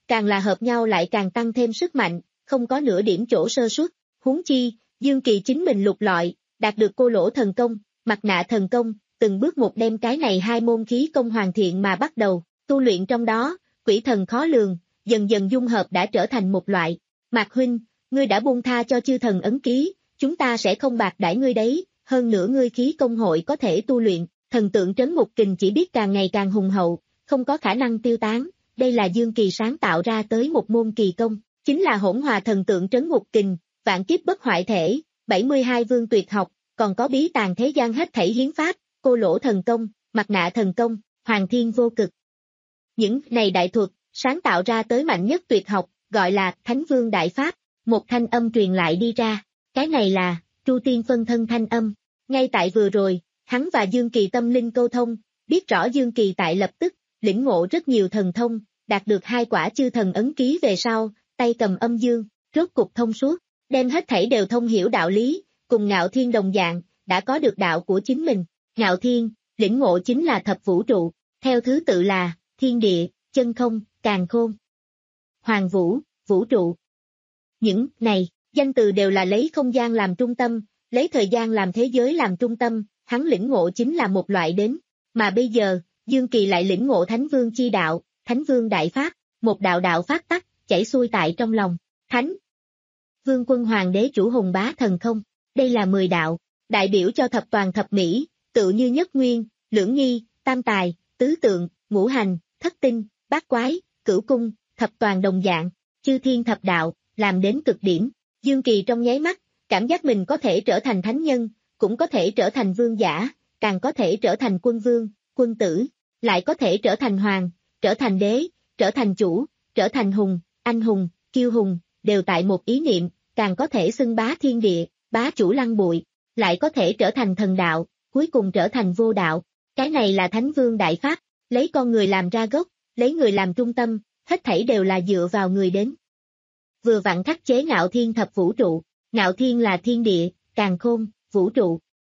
S2: càng là hợp nhau lại càng tăng thêm sức mạnh, không có nửa điểm chỗ sơ suất. Huống chi, Dương Kỳ chính mình lục lọi, đạt được cô lỗ thần công, mặt nạ thần công, từng bước một đem cái này hai môn khí công hoàn thiện mà bắt đầu, tu luyện trong đó, quỷ thần khó lường, dần dần dung hợp đã trở thành một loại. Mạc huynh, ngươi đã buông tha cho chư thần ấn ký, chúng ta sẽ không bạc đãi ngươi đấy, hơn nữa ngươi khí công hội có thể tu luyện, thần tượng trấn ngục kình chỉ biết càng ngày càng hùng hậu, không có khả năng tiêu tán, đây là Dương Kỳ sáng tạo ra tới một môn kỳ công, chính là hỗn hòa thần tượng trấn ngục kình, vạn kiếp bất hoại thể, bảy mươi hai vương tuyệt học, còn có bí tàng thế gian hết thảy hiến pháp, cô lỗ thần công, mặt nạ thần công, hoàng thiên vô cực. Những này đại thuật, sáng tạo ra tới mạnh nhất tuyệt học, gọi là Thánh Vương Đại Pháp, một thanh âm truyền lại đi ra, cái này là Tru Tiên phân thân thanh âm. Ngay tại vừa rồi, hắn và Dương Kỳ tâm linh câu thông, biết rõ Dương Kỳ tại lập tức, lĩnh ngộ rất nhiều thần thông, đạt được hai quả chư thần ấn ký về sau, tay cầm âm dương, rốt cục thông suốt, đem hết thảy đều thông hiểu đạo lý, cùng Ngạo Thiên đồng dạng, đã có được đạo của chính mình. Ngạo Thiên, lĩnh ngộ chính là thập vũ trụ, theo thứ tự là thiên địa, chân không, càn khôn, hoàng vũ, vũ trụ. Những này, danh từ đều là lấy không gian làm trung tâm, lấy thời gian làm thế giới làm trung tâm, hắn lĩnh ngộ chính là một loại đến. Mà bây giờ, Dương Kỳ lại lĩnh ngộ Thánh Vương chi đạo, Thánh Vương Đại Pháp, một đạo đạo phát tắc, chảy xuôi tại trong lòng. Thánh Vương Quân Hoàng Đế Chủ Hùng Bá Thần Không, đây là mười đạo, đại biểu cho thập toàn thập mỹ, tự như nhất nguyên, lưỡng nghi, tam tài, tứ tượng, ngũ hành, thất tinh, bát quái, cửu cung, thập toàn đồng dạng, chư thiên thập đạo, làm đến cực điểm. Dương Kỳ trong nháy mắt, cảm giác mình có thể trở thành thánh nhân, cũng có thể trở thành vương giả, càng có thể trở thành quân vương, quân tử, lại có thể trở thành hoàng, trở thành đế, trở thành chủ, trở thành hùng, anh hùng, kiêu hùng, đều tại một ý niệm, càng có thể xưng bá thiên địa, bá chủ lăng bụi, lại có thể trở thành thần đạo, cuối cùng trở thành vô đạo. Cái này là Thánh Vương Đại Pháp, lấy con người làm ra gốc, lấy người làm trung tâm, hết thảy đều là dựa vào người đến. Vừa vặn khắc chế Ngạo Thiên thập vũ trụ, Ngạo Thiên là thiên địa, càn khôn, vũ trụ.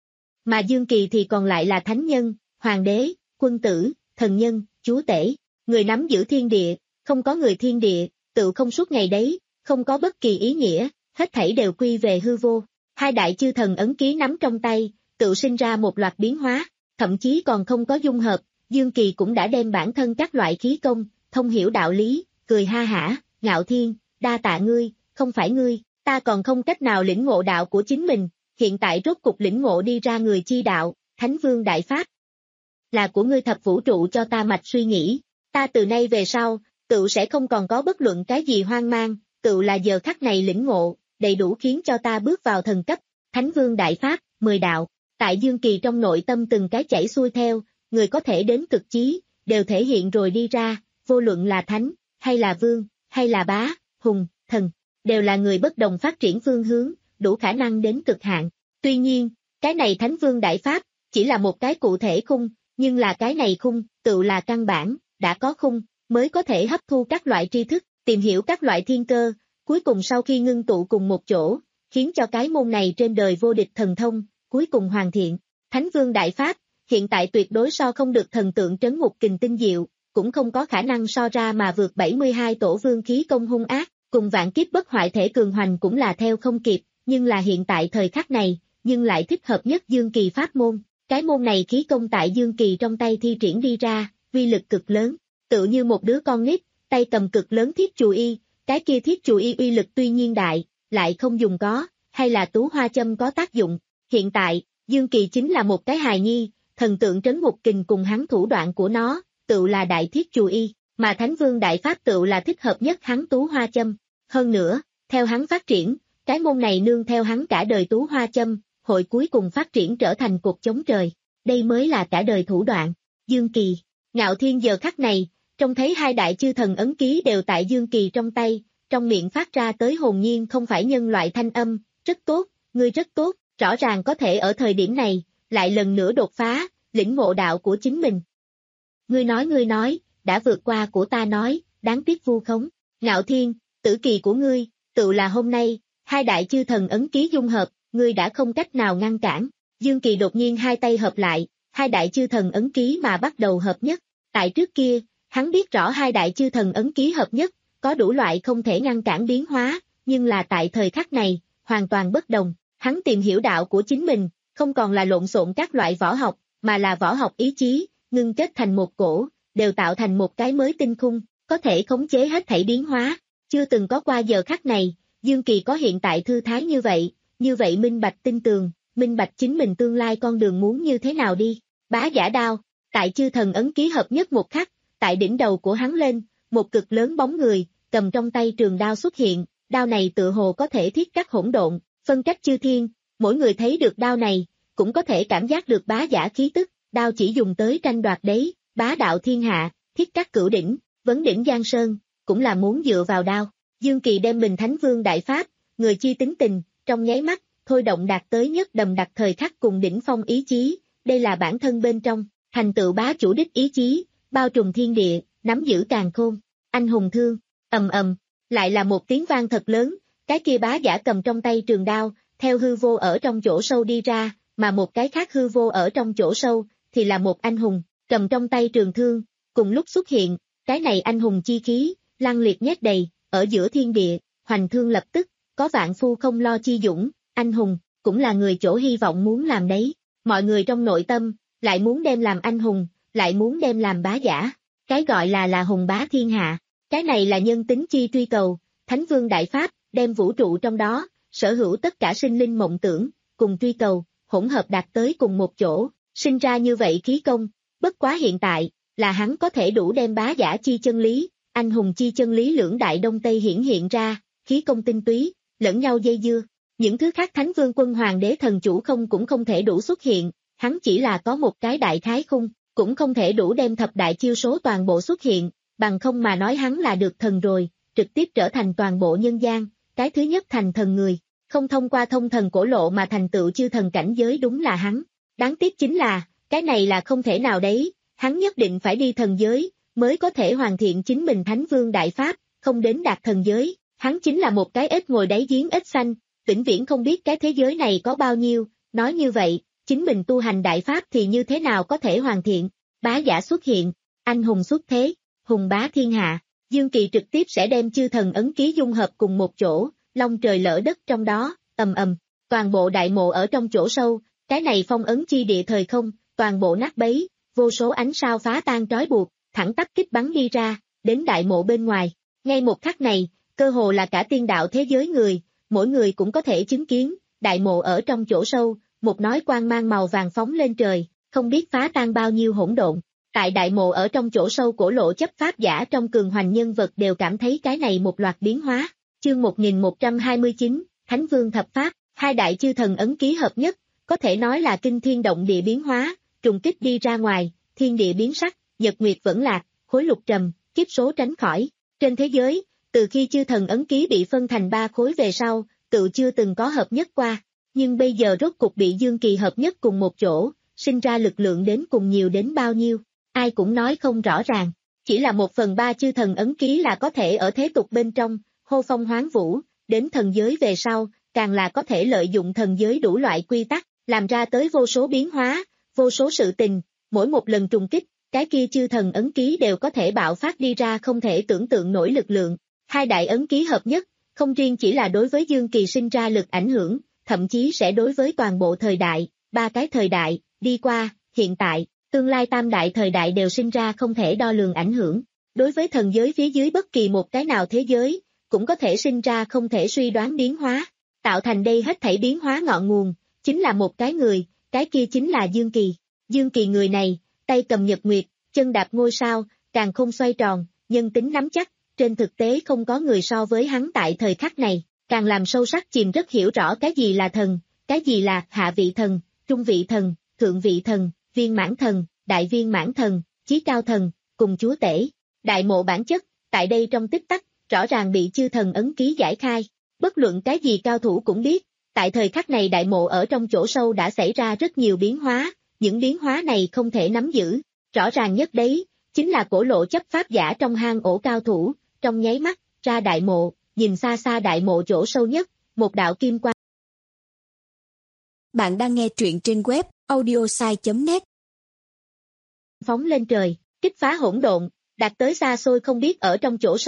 S2: Mà Dương Kỳ thì còn lại là thánh nhân, hoàng đế, quân tử, thần nhân, chúa tể, người nắm giữ thiên địa, không có người thiên địa, tự không suốt ngày đấy, không có bất kỳ ý nghĩa, hết thảy đều quy về hư vô. Hai đại chư thần ấn ký nắm trong tay, tự sinh ra một loạt biến hóa, thậm chí còn không có dung hợp, Dương Kỳ cũng đã đem bản thân các loại khí công, thông hiểu đạo lý, cười ha hả, Ngạo Thiên, đa tạ ngươi, không phải ngươi, ta còn không cách nào lĩnh ngộ đạo của chính mình, hiện tại rốt cục lĩnh ngộ đi ra người chi đạo, Thánh Vương Đại Pháp. Là của ngươi thập vũ trụ cho ta mạch suy nghĩ, ta từ nay về sau, tự sẽ không còn có bất luận cái gì hoang mang, tự là giờ khắc này lĩnh ngộ, đầy đủ khiến cho ta bước vào thần cấp, Thánh Vương Đại Pháp, mười đạo, tại Dương Kỳ trong nội tâm từng cái chảy xuôi theo, người có thể đến cực chí, đều thể hiện rồi đi ra, vô luận là thánh, hay là vương, hay là bá, hùng, thần, đều là người bất đồng phát triển phương hướng, đủ khả năng đến cực hạn. Tuy nhiên, cái này Thánh Vương Đại Pháp, chỉ là một cái cụ thể khung, nhưng là cái này khung, tự là căn bản, đã có khung, mới có thể hấp thu các loại tri thức, tìm hiểu các loại thiên cơ, cuối cùng sau khi ngưng tụ cùng một chỗ, khiến cho cái môn này trên đời vô địch thần thông, cuối cùng hoàn thiện. Thánh Vương Đại Pháp, hiện tại tuyệt đối so không được thần tượng trấn ngục kình tinh diệu, cũng không có khả năng so ra mà vượt bảy mươi hai tổ vương khí công hung ác, cùng vạn kiếp bất hoại thể cường hoành cũng là theo không kịp, nhưng là hiện tại thời khắc này, nhưng lại thích hợp nhất Dương Kỳ pháp môn. Cái môn này khí công tại Dương Kỳ trong tay thi triển đi ra, uy lực cực lớn, tự như một đứa con nít, tay cầm cực lớn thiết chù y, cái kia thiết chù y uy lực tuy nhiên đại, lại không dùng có, hay là tú hoa châm có tác dụng. Hiện tại, Dương Kỳ chính là một cái hài nhi, thần tượng trấn ngục kình cùng hắn thủ đoạn của nó, tự là đại thiết chù y, mà Thánh Vương Đại Pháp tự là thích hợp nhất hắn tú hoa châm. Hơn nữa, theo hắn phát triển, cái môn này nương theo hắn cả đời tú hoa châm, hội cuối cùng phát triển trở thành cột chống trời. Đây mới là cả đời thủ đoạn. Dương Kỳ, Ngạo Thiên giờ khắc này, trông thấy hai đại chư thần ấn ký đều tại Dương Kỳ trong tay, trong miệng phát ra tới hồn nhiên không phải nhân loại thanh âm, rất tốt, ngươi rất tốt, rõ ràng có thể ở thời điểm này, lại lần nữa đột phá, lĩnh ngộ đạo của chính mình. Ngươi nói ngươi nói, đã vượt qua của ta nói, đáng tiếc vu khống. Ngạo Thiên, tử kỳ của ngươi, tự là hôm nay, hai đại chư thần ấn ký dung hợp, ngươi đã không cách nào ngăn cản. Dương Kỳ đột nhiên hai tay hợp lại, hai đại chư thần ấn ký mà bắt đầu hợp nhất. Tại trước kia, hắn biết rõ hai đại chư thần ấn ký hợp nhất, có đủ loại không thể ngăn cản biến hóa, nhưng là tại thời khắc này, hoàn toàn bất đồng. Hắn tìm hiểu đạo của chính mình, không còn là lộn xộn các loại võ học, mà là võ học ý chí, ngưng kết thành một cổ, đều tạo thành một cái mới tinh khung, có thể khống chế hết thảy biến hóa. Chưa từng có qua giờ khắc này, Dương Kỳ có hiện tại thư thái như vậy, như vậy minh bạch tin tường, minh bạch chính mình tương lai con đường muốn như thế nào đi. Bá giả đao, tại chư thần ấn ký hợp nhất một khắc, tại đỉnh đầu của hắn lên, một cực lớn bóng người, cầm trong tay trường đao xuất hiện, đao này tựa hồ có thể thiết cắt hỗn độn, phân cách chư thiên, mỗi người thấy được đao này, cũng có thể cảm giác được bá giả khí tức, đao chỉ dùng tới tranh đoạt đấy, bá đạo thiên hạ, thiết cắt cửu đỉnh, vấn đỉnh Giang Sơn, cũng là muốn dựa vào đao. Dương Kỳ đem mình Thánh Vương Đại Pháp, người chi tính tình, trong nháy mắt, thôi động đạt tới nhất đầm đặc thời khắc cùng đỉnh phong ý chí, đây là bản thân bên trong, thành tựu bá chủ đích ý chí, bao trùm thiên địa, nắm giữ càn khôn, anh hùng thương, ầm ầm, lại là một tiếng vang thật lớn, cái kia bá giả cầm trong tay trường đao, theo hư vô ở trong chỗ sâu đi ra, mà một cái khác hư vô ở trong chỗ sâu, thì là một anh hùng, cầm trong tay trường thương, cùng lúc xuất hiện, cái này anh hùng chi khí, lăng liệt nhét đầy, ở giữa thiên địa, hoành thương lập tức, có vạn phu không lo chi dũng, anh hùng, cũng là người chỗ hy vọng muốn làm đấy, mọi người trong nội tâm, lại muốn đem làm anh hùng, lại muốn đem làm bá giả, cái gọi là là hùng bá thiên hạ, cái này là nhân tính chi truy cầu, Thánh Vương Đại Pháp, đem vũ trụ trong đó, sở hữu tất cả sinh linh mộng tưởng, cùng truy cầu, hỗn hợp đạt tới cùng một chỗ, sinh ra như vậy khí công, bất quá hiện tại, là hắn có thể đủ đem bá giả chi chân lý, anh hùng chi chân lý lưỡng đại đông tây hiển hiện ra, khí công tinh túy, lẫn nhau dây dưa, những thứ khác Thánh Vương Quân Hoàng đế thần chủ không cũng không thể đủ xuất hiện, hắn chỉ là có một cái đại khái khung, cũng không thể đủ đem thập đại chiêu số toàn bộ xuất hiện, bằng không mà nói hắn là được thần rồi, trực tiếp trở thành toàn bộ nhân gian, cái thứ nhất thành thần người, không thông qua thông thần cổ lộ mà thành tựu chư thần cảnh giới đúng là hắn, đáng tiếc chính là, cái này là không thể nào đấy, hắn nhất định phải đi thần giới, mới có thể hoàn thiện chính mình Thánh Vương Đại Pháp, không đến đạt thần giới, hắn chính là một cái ếch ngồi đáy giếng ếch xanh, vĩnh viễn không biết cái thế giới này có bao nhiêu, nói như vậy, chính mình tu hành Đại Pháp thì như thế nào có thể hoàn thiện, bá giả xuất hiện, anh hùng xuất thế, hùng bá thiên hạ, Dương Kỳ trực tiếp sẽ đem chư thần ấn ký dung hợp cùng một chỗ, long trời lỡ đất trong đó, ầm ầm, toàn bộ đại mộ ở trong chỗ sâu, cái này phong ấn chi địa thời không, toàn bộ nát bấy, vô số ánh sao phá tan trói buộc, thẳng tắp kích bắn đi ra, đến đại mộ bên ngoài, ngay một khắc này, cơ hồ là cả tiên đạo thế giới người, mỗi người cũng có thể chứng kiến, đại mộ ở trong chỗ sâu, một nói quang mang màu vàng phóng lên trời, không biết phá tan bao nhiêu hỗn độn. Tại đại mộ ở trong chỗ sâu cổ lộ chấp pháp giả trong cường hoành nhân vật đều cảm thấy cái này một loạt biến hóa. Chương một nghìn một trăm hai mươi chín, Thánh Vương Thập Pháp, hai đại chư thần ấn ký hợp nhất, có thể nói là kinh thiên động địa biến hóa, trùng kích đi ra ngoài, thiên địa biến sắc, nhật nguyệt vẫn lạc, khối lục trầm, kiếp số tránh khỏi. Trên thế giới, từ khi chư thần ấn ký bị phân thành ba khối về sau, tự chưa từng có hợp nhất qua, nhưng bây giờ rốt cục bị Dương Kỳ hợp nhất cùng một chỗ, sinh ra lực lượng đến cùng nhiều đến bao nhiêu, ai cũng nói không rõ ràng, chỉ là một phần ba chư thần ấn ký là có thể ở thế tục bên trong, hô phong hoán vũ, đến thần giới về sau, càng là có thể lợi dụng thần giới đủ loại quy tắc, làm ra tới vô số biến hóa, vô số sự tình, mỗi một lần trùng kích, cái kia chư thần ấn ký đều có thể bạo phát đi ra không thể tưởng tượng nổi lực lượng. Hai đại ấn ký hợp nhất, không riêng chỉ là đối với Dương Kỳ sinh ra lực ảnh hưởng, thậm chí sẽ đối với toàn bộ thời đại, ba cái thời đại, đi qua, hiện tại, tương lai tam đại thời đại đều sinh ra không thể đo lường ảnh hưởng. Đối với thần giới phía dưới bất kỳ một cái nào thế giới, cũng có thể sinh ra không thể suy đoán biến hóa, tạo thành đây hết thảy biến hóa ngọn nguồn, chính là một cái người, cái kia chính là Dương Kỳ. Dương Kỳ người này, tay cầm nhật nguyệt, chân đạp ngôi sao, càng không xoay tròn, nhân tính nắm chắc, trên thực tế không có người so với hắn tại thời khắc này, càng làm sâu sắc chìm rất hiểu rõ cái gì là thần, cái gì là hạ vị thần, trung vị thần, thượng vị thần, viên mãn thần, đại viên mãn thần, chí cao thần, cùng chúa tể. Đại mộ bản chất, tại đây trong tích tắc, rõ ràng bị chư thần ấn ký giải khai, bất luận cái gì cao thủ cũng biết, tại thời khắc này đại mộ ở trong chỗ sâu đã xảy ra rất nhiều biến hóa, những biến hóa này không thể nắm giữ, rõ ràng nhất đấy, chính là cổ lộ chấp pháp giả trong hang ổ cao thủ, trong nháy mắt, ra đại mộ, nhìn xa xa đại mộ chỗ sâu nhất, một đạo kim quang.
S3: Bạn đang nghe truyện trên web audiosai chấm net.
S2: Phóng lên trời, kích phá hỗn độn, đạt tới xa xôi không biết ở trong chỗ sâu,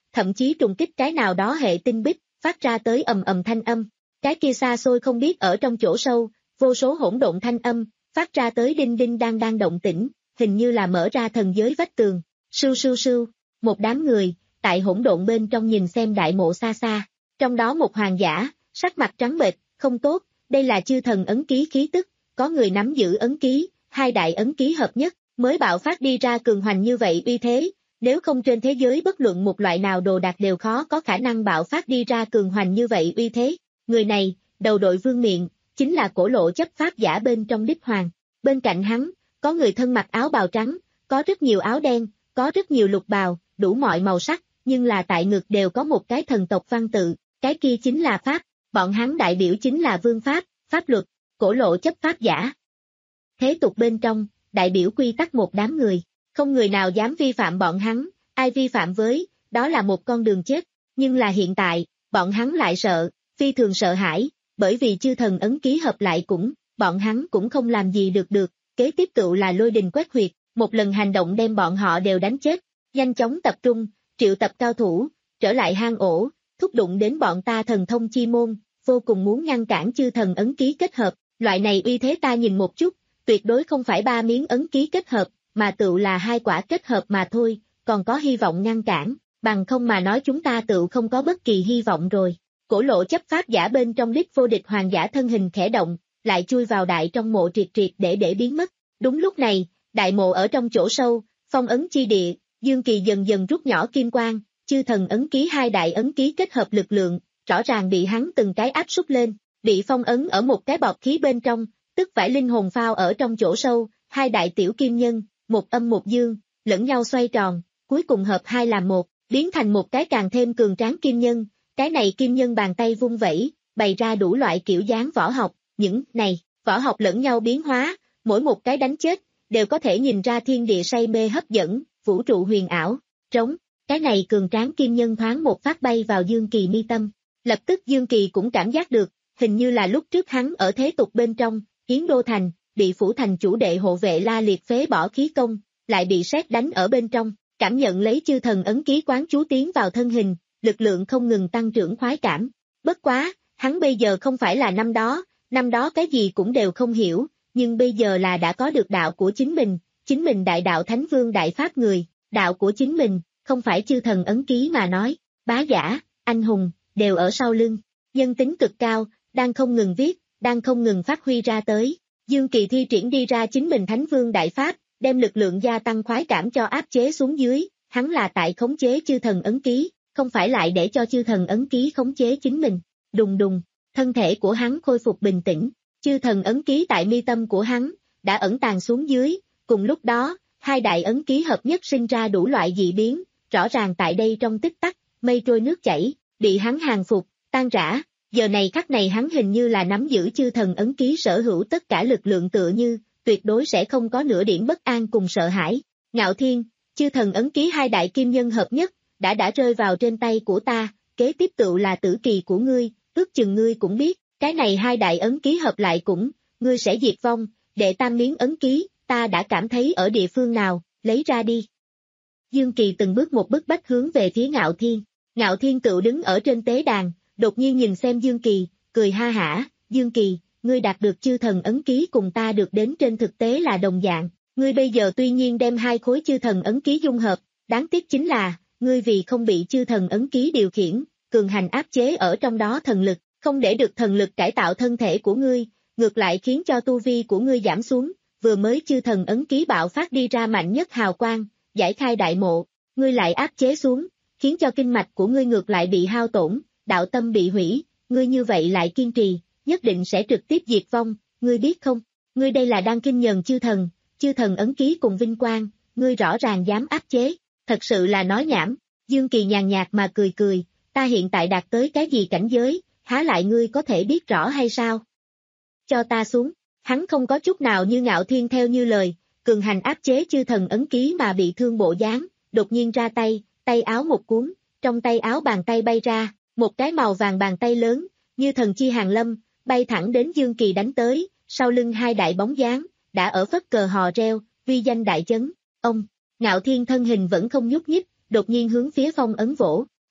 S2: thậm chí trùng kích cái nào đó hệ tinh bích, phát ra tới ầm ầm thanh âm. Cái kia xa xôi không biết ở trong chỗ sâu, vô số hỗn độn thanh âm, phát ra tới đinh đinh đang đang động tĩnh, hình như là mở ra thần giới vách tường. Sưu sưu sưu, một đám người, tại hỗn độn bên trong nhìn xem đại mộ xa xa. Trong đó một hoàng giả, sắc mặt trắng bệch, không tốt, đây là chư thần ấn ký khí tức, có người nắm giữ ấn ký, hai đại ấn ký hợp nhất, mới bạo phát đi ra cường hoành như vậy uy thế, nếu không trên thế giới bất luận một loại nào đồ đạc đều khó có khả năng bạo phát đi ra cường hoành như vậy uy thế. Người này, đầu đội vương miện, chính là cổ lộ chấp pháp giả bên trong đích hoàng. Bên cạnh hắn, có người thân mặc áo bào trắng, có rất nhiều áo đen, có rất nhiều lục bào, đủ mọi màu sắc, nhưng là tại ngực đều có một cái thần tộc văn tự, cái kia chính là Pháp, bọn hắn đại biểu chính là vương pháp, pháp luật, cổ lộ chấp pháp giả. Thế tục bên trong, đại biểu quy tắc một đám người, không người nào dám vi phạm bọn hắn, ai vi phạm với, đó là một con đường chết, nhưng là hiện tại, bọn hắn lại sợ, phi thường sợ hãi, bởi vì chư thần ấn ký hợp lại cũng, bọn hắn cũng không làm gì được được, kế tiếp tựu là lôi đình quét huyệt, một lần hành động đem bọn họ đều đánh chết, nhanh chóng tập trung, triệu tập cao thủ, trở lại hang ổ, thúc đụng đến bọn ta thần thông chi môn, vô cùng muốn ngăn cản chư thần ấn ký kết hợp, loại này uy thế ta nhìn một chút, tuyệt đối không phải ba miếng ấn ký kết hợp, mà tựu là hai quả kết hợp mà thôi, còn có hy vọng ngăn cản, bằng không mà nói chúng ta tựu không có bất kỳ hy vọng rồi. Cổ lộ chấp pháp giả bên trong đích vô địch hoàng giả thân hình khẽ động, lại chui vào đại trong mộ triệt triệt để để biến mất. Đúng lúc này, đại mộ ở trong chỗ sâu, phong ấn chi địa, Dương Kỳ dần dần rút nhỏ kim quang, chư thần ấn ký hai đại ấn ký kết hợp lực lượng, rõ ràng bị hắn từng cái áp súc lên, bị phong ấn ở một cái bọt khí bên trong, tức phải linh hồn phao ở trong chỗ sâu, hai đại tiểu kim nhân, một âm một dương, lẫn nhau xoay tròn, cuối cùng hợp hai làm một, biến thành một cái càng thêm cường tráng kim nhân. Cái này kim nhân bàn tay vung vẩy, bày ra đủ loại kiểu dáng võ học, những này, võ học lẫn nhau biến hóa, mỗi một cái đánh chết, đều có thể nhìn ra thiên địa say mê hấp dẫn, vũ trụ huyền ảo, trống, cái này cường tráng kim nhân thoáng một phát bay vào Dương Kỳ mi tâm. Lập tức Dương Kỳ cũng cảm giác được, hình như là lúc trước hắn ở thế tục bên trong, Hiến Đô Thành, bị phủ thành chủ đệ hộ vệ La Liệt phế bỏ khí công, lại bị sét đánh ở bên trong, cảm nhận lấy chư thần ấn ký quán chú tiến vào thân hình, lực lượng không ngừng tăng trưởng khoái cảm. Bất quá, hắn bây giờ không phải là năm đó, năm đó cái gì cũng đều không hiểu, nhưng bây giờ là đã có được đạo của chính mình, chính mình đại đạo Thánh Vương Đại Pháp người, đạo của chính mình, không phải chư thần ấn ký mà nói, bá giả, anh hùng, đều ở sau lưng, nhân tính cực cao, đang không ngừng viết, đang không ngừng phát huy ra tới. Dương Kỳ thi triển đi ra chính mình Thánh Vương Đại Pháp, đem lực lượng gia tăng khoái cảm cho áp chế xuống dưới, hắn là tại khống chế chư thần ấn ký, không phải lại để cho chư thần ấn ký khống chế chính mình. Đùng đùng, thân thể của hắn khôi phục bình tĩnh, chư thần ấn ký tại mi tâm của hắn, đã ẩn tàng xuống dưới, cùng lúc đó, hai đại ấn ký hợp nhất sinh ra đủ loại dị biến, rõ ràng tại đây trong tích tắc, mây trôi nước chảy, bị hắn hàng phục, tan rã, giờ này khắc này hắn hình như là nắm giữ chư thần ấn ký sở hữu tất cả lực lượng tựa như, tuyệt đối sẽ không có nửa điểm bất an cùng sợ hãi. Ngạo Thiên, chư thần ấn ký hai đại kim nhân hợp nhất, đã đã rơi vào trên tay của ta, kế tiếp tựu là tử kỳ của ngươi, ước chừng ngươi cũng biết, cái này hai đại ấn ký hợp lại cũng, ngươi sẽ diệt vong, đệ tam miếng ấn ký, ta đã cảm thấy ở địa phương nào, lấy ra đi. Dương Kỳ từng bước một bước bách hướng về phía Ngạo Thiên, Ngạo Thiên tựu đứng ở trên tế đàn, đột nhiên nhìn xem Dương Kỳ, cười ha hả, Dương Kỳ, ngươi đạt được chư thần ấn ký cùng ta được đến trên thực tế là đồng dạng, ngươi bây giờ tuy nhiên đem hai khối chư thần ấn ký dung hợp, đáng tiếc chính là, ngươi vì không bị chư thần ấn ký điều khiển, cường hành áp chế ở trong đó thần lực, không để được thần lực cải tạo thân thể của ngươi, ngược lại khiến cho tu vi của ngươi giảm xuống, vừa mới chư thần ấn ký bạo phát đi ra mạnh nhất hào quang, giải khai đại mộ, ngươi lại áp chế xuống, khiến cho kinh mạch của ngươi ngược lại bị hao tổn, đạo tâm bị hủy, ngươi như vậy lại kiên trì, nhất định sẽ trực tiếp diệt vong, ngươi biết không, ngươi đây là đang kinh nhờn chư thần, chư thần ấn ký cùng vinh quang, ngươi rõ ràng dám áp chế, thật sự là nói nhảm. Dương Kỳ nhàn nhạt mà cười cười, ta hiện tại đạt tới cái gì cảnh giới, há lại ngươi có thể biết rõ hay sao? Cho ta xuống, hắn không có chút nào như Ngạo Thiên theo như lời, cường hành áp chế chư thần ấn ký mà bị thương bộ dáng, đột nhiên ra tay, tay áo một cuốn, trong tay áo bàn tay bay ra, một cái màu vàng bàn tay lớn, như thần chi hàng lâm, bay thẳng đến Dương Kỳ đánh tới, sau lưng hai đại bóng dáng, đã ở phất cờ hò reo, uy danh đại chấn, ông, Ngạo Thiên thân hình vẫn không nhúc nhích, đột nhiên hướng phía phong ấn vỗ,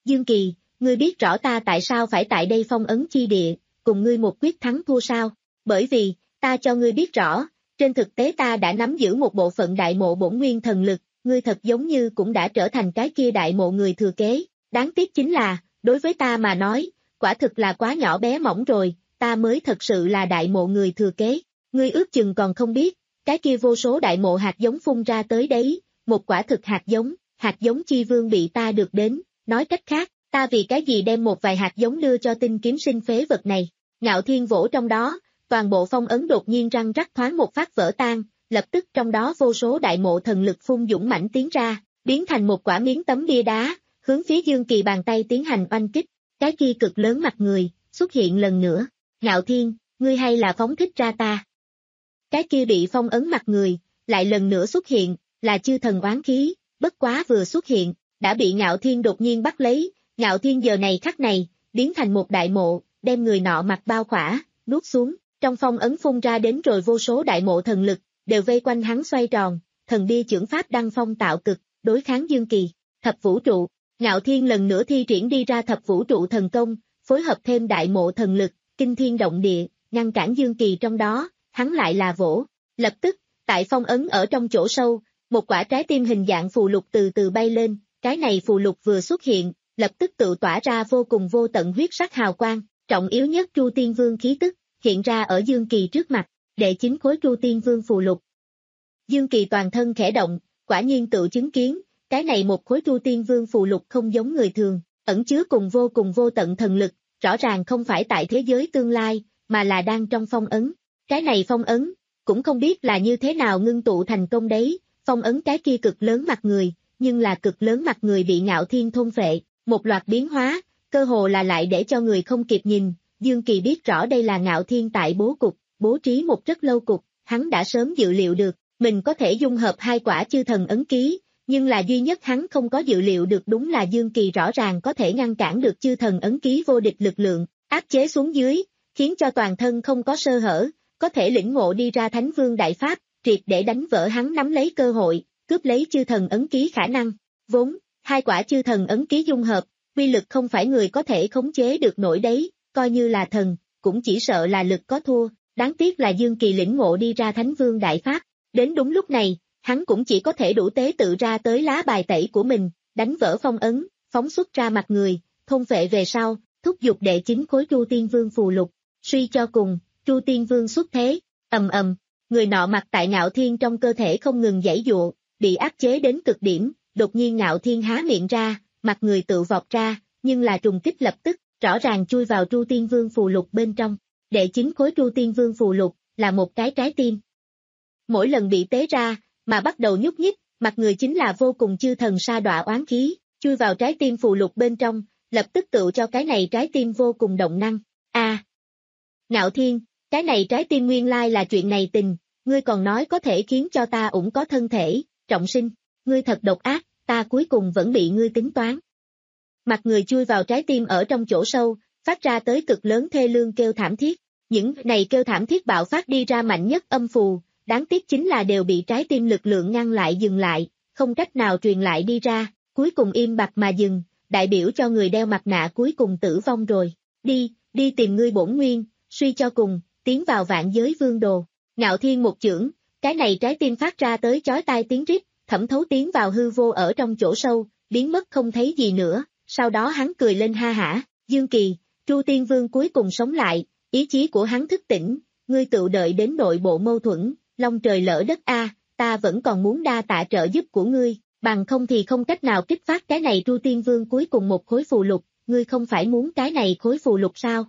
S2: Dương Kỳ, ngươi biết rõ ta tại sao phải tại đây phong ấn chi địa, cùng ngươi một quyết thắng thua sao? Bởi vì, ta cho ngươi biết rõ, trên thực tế ta đã nắm giữ một bộ phận đại mộ bổn nguyên thần lực, ngươi thật giống như cũng đã trở thành cái kia đại mộ người thừa kế. Đáng tiếc chính là, đối với ta mà nói, quả thực là quá nhỏ bé mỏng rồi, ta mới thật sự là đại mộ người thừa kế. Ngươi ước chừng còn không biết, cái kia vô số đại mộ hạt giống phun ra tới đấy, một quả thực hạt giống, hạt giống chi vương bị ta được đến, nói cách khác, ta vì cái gì đem một vài hạt giống đưa cho tinh kiếm sinh phế vật này. Ngạo Thiên vỗ trong đó, toàn bộ phong ấn đột nhiên răng rắc thoáng một phát vỡ tan, lập tức trong đó vô số đại mộ thần lực phun dũng mãnh tiến ra, biến thành một quả miếng tấm bia đá, hướng phía Dương Kỳ bàn tay tiến hành oanh kích, cái kia cực lớn mặt người, xuất hiện lần nữa. Ngạo Thiên, ngươi hay là phóng thích ra ta. Cái kia bị phong ấn mặt người, lại lần nữa xuất hiện, là chư thần oán khí, bất quá vừa xuất hiện, đã bị Ngạo Thiên đột nhiên bắt lấy, Ngạo Thiên giờ này khắc này, biến thành một đại mộ, đem người nọ mặt bao khỏa, nuốt xuống, trong phong ấn phun ra đến rồi vô số đại mộ thần lực, đều vây quanh hắn xoay tròn, thần bia chưởng pháp đăng phong tạo cực, đối kháng Dương Kỳ, thập vũ trụ, Ngạo Thiên lần nữa thi triển đi ra thập vũ trụ thần công, phối hợp thêm đại mộ thần lực, kinh thiên động địa, ngăn cản Dương Kỳ trong đó, hắn lại là vỗ, lập tức, tại phong ấn ở trong chỗ sâu, một quả trái tim hình dạng phù lục từ từ bay lên, cái này phù lục vừa xuất hiện, lập tức tự tỏa ra vô cùng vô tận huyết sắc hào quang, trọng yếu nhất Tru Tiên Vương khí tức, hiện ra ở Dương Kỳ trước mặt, đệ chín khối Tru Tiên Vương phù lục. Dương Kỳ toàn thân khẽ động, quả nhiên tự chứng kiến, cái này một khối Tru Tiên Vương phù lục không giống người thường, ẩn chứa cùng vô cùng vô tận thần lực, rõ ràng không phải tại thế giới tương lai, mà là đang trong phong ấn. Cái này phong ấn, cũng không biết là như thế nào ngưng tụ thành công đấy, phong ấn cái kia cực lớn mặt người, nhưng là cực lớn mặt người bị Ngạo Thiên thôn phệ, một loạt biến hóa, cơ hồ là lại để cho người không kịp nhìn, Dương Kỳ biết rõ đây là Ngạo Thiên tại bố cục, bố trí một rất lâu cục, hắn đã sớm dự liệu được, mình có thể dung hợp hai quả chư thần ấn ký, nhưng là duy nhất hắn không có dự liệu được đúng là Dương Kỳ rõ ràng có thể ngăn cản được chư thần ấn ký vô địch lực lượng, áp chế xuống dưới, khiến cho toàn thân không có sơ hở, có thể lĩnh ngộ đi ra Thánh Vương Đại Pháp, triệt để đánh vỡ hắn nắm lấy cơ hội, cướp lấy chư thần ấn ký khả năng. Vốn, hai quả chư thần ấn ký dung hợp, uy lực không phải người có thể khống chế được nổi đấy, coi như là thần, cũng chỉ sợ là lực có thua, đáng tiếc là Dương Kỳ lĩnh ngộ đi ra Thánh Vương Đại Pháp. Đến đúng lúc này, hắn cũng chỉ có thể đủ tế tự ra tới lá bài tẩy của mình, đánh vỡ phong ấn, phóng xuất ra mặt người, thôn phệ về sau, thúc giục đệ chín khối Tru Tiên Vương phù lục, suy cho cùng, Tru Tiên Vương xuất thế, ầm ầm, người nọ mặt tại Ngạo Thiên trong cơ thể không ngừng giãy giụa, bị áp chế đến cực điểm, đột nhiên Ngạo Thiên há miệng ra, mặt người tự vọt ra, nhưng là trùng kích lập tức, rõ ràng chui vào Tru Tiên Vương phù lục bên trong, đệ chín khối Tru Tiên Vương phù lục, là một cái trái tim. Mỗi lần bị tế ra, mà bắt đầu nhúc nhích, mặt người chính là vô cùng chư thần sa đọa oán khí, chui vào trái tim phù lục bên trong, lập tức tự cho cái này trái tim vô cùng động năng. A, à, Ngạo Thiên, cái này trái tim nguyên lai là chuyện này tình, ngươi còn nói có thể khiến cho ta ủng có thân thể, trọng sinh, ngươi thật độc ác, ta cuối cùng vẫn bị ngươi tính toán. Mặt người chui vào trái tim ở trong chỗ sâu, phát ra tới cực lớn thê lương kêu thảm thiết, những này kêu thảm thiết bạo phát đi ra mạnh nhất âm phù, đáng tiếc chính là đều bị trái tim lực lượng ngăn lại dừng lại, không cách nào truyền lại đi ra, cuối cùng im bặt mà dừng, đại biểu cho người đeo mặt nạ cuối cùng tử vong rồi, đi, đi tìm ngươi bổn nguyên, suy cho cùng, tiến vào vạn giới vương đồ. Ngạo Thiên một chưởng, cái này trái tim phát ra tới chói tai tiếng rít, thẩm thấu tiến vào hư vô ở trong chỗ sâu, biến mất không thấy gì nữa, sau đó hắn cười lên ha hả, Dương Kỳ, Tru Tiên Vương cuối cùng sống lại, ý chí của hắn thức tỉnh, ngươi tự đợi đến nội bộ mâu thuẫn, long trời lỡ đất a, ta vẫn còn muốn đa tạ trợ giúp của ngươi, bằng không thì không cách nào kích phát cái này Tru Tiên Vương cuối cùng một khối phù lục, ngươi không phải muốn cái này khối phù lục sao?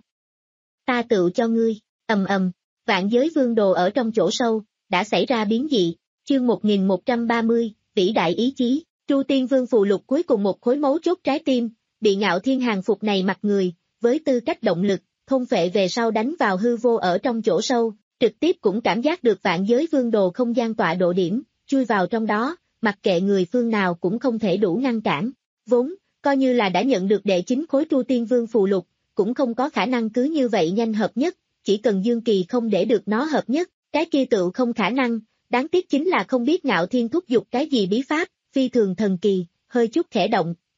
S2: Ta tự cho ngươi, ầm ầm, vạn giới vương đồ ở trong chỗ sâu, đã xảy ra biến dị, chương một nghìn một trăm ba mươi, vĩ đại ý chí, Tru Tiên Vương phù lục cuối cùng một khối mấu chốt trái tim, bị Ngạo Thiên hàng phục này mặt người, với tư cách động lực, thôn phệ về sau đánh vào hư vô ở trong chỗ sâu, trực tiếp cũng cảm giác được vạn giới vương đồ không gian tọa độ điểm, chui vào trong đó, mặc kệ người phương nào cũng không thể đủ ngăn cản, vốn, coi như là đã nhận được đệ chín khối Tru Tiên Vương phù lục, cũng không có khả năng cứ như vậy nhanh hợp nhất, chỉ cần Dương Kỳ không để được nó hợp nhất, cái kia tựu không khả năng, đáng tiếc chính là không biết Ngạo Thiên thúc giục cái gì bí pháp, phi thường thần kỳ, hơi chút khẽ động,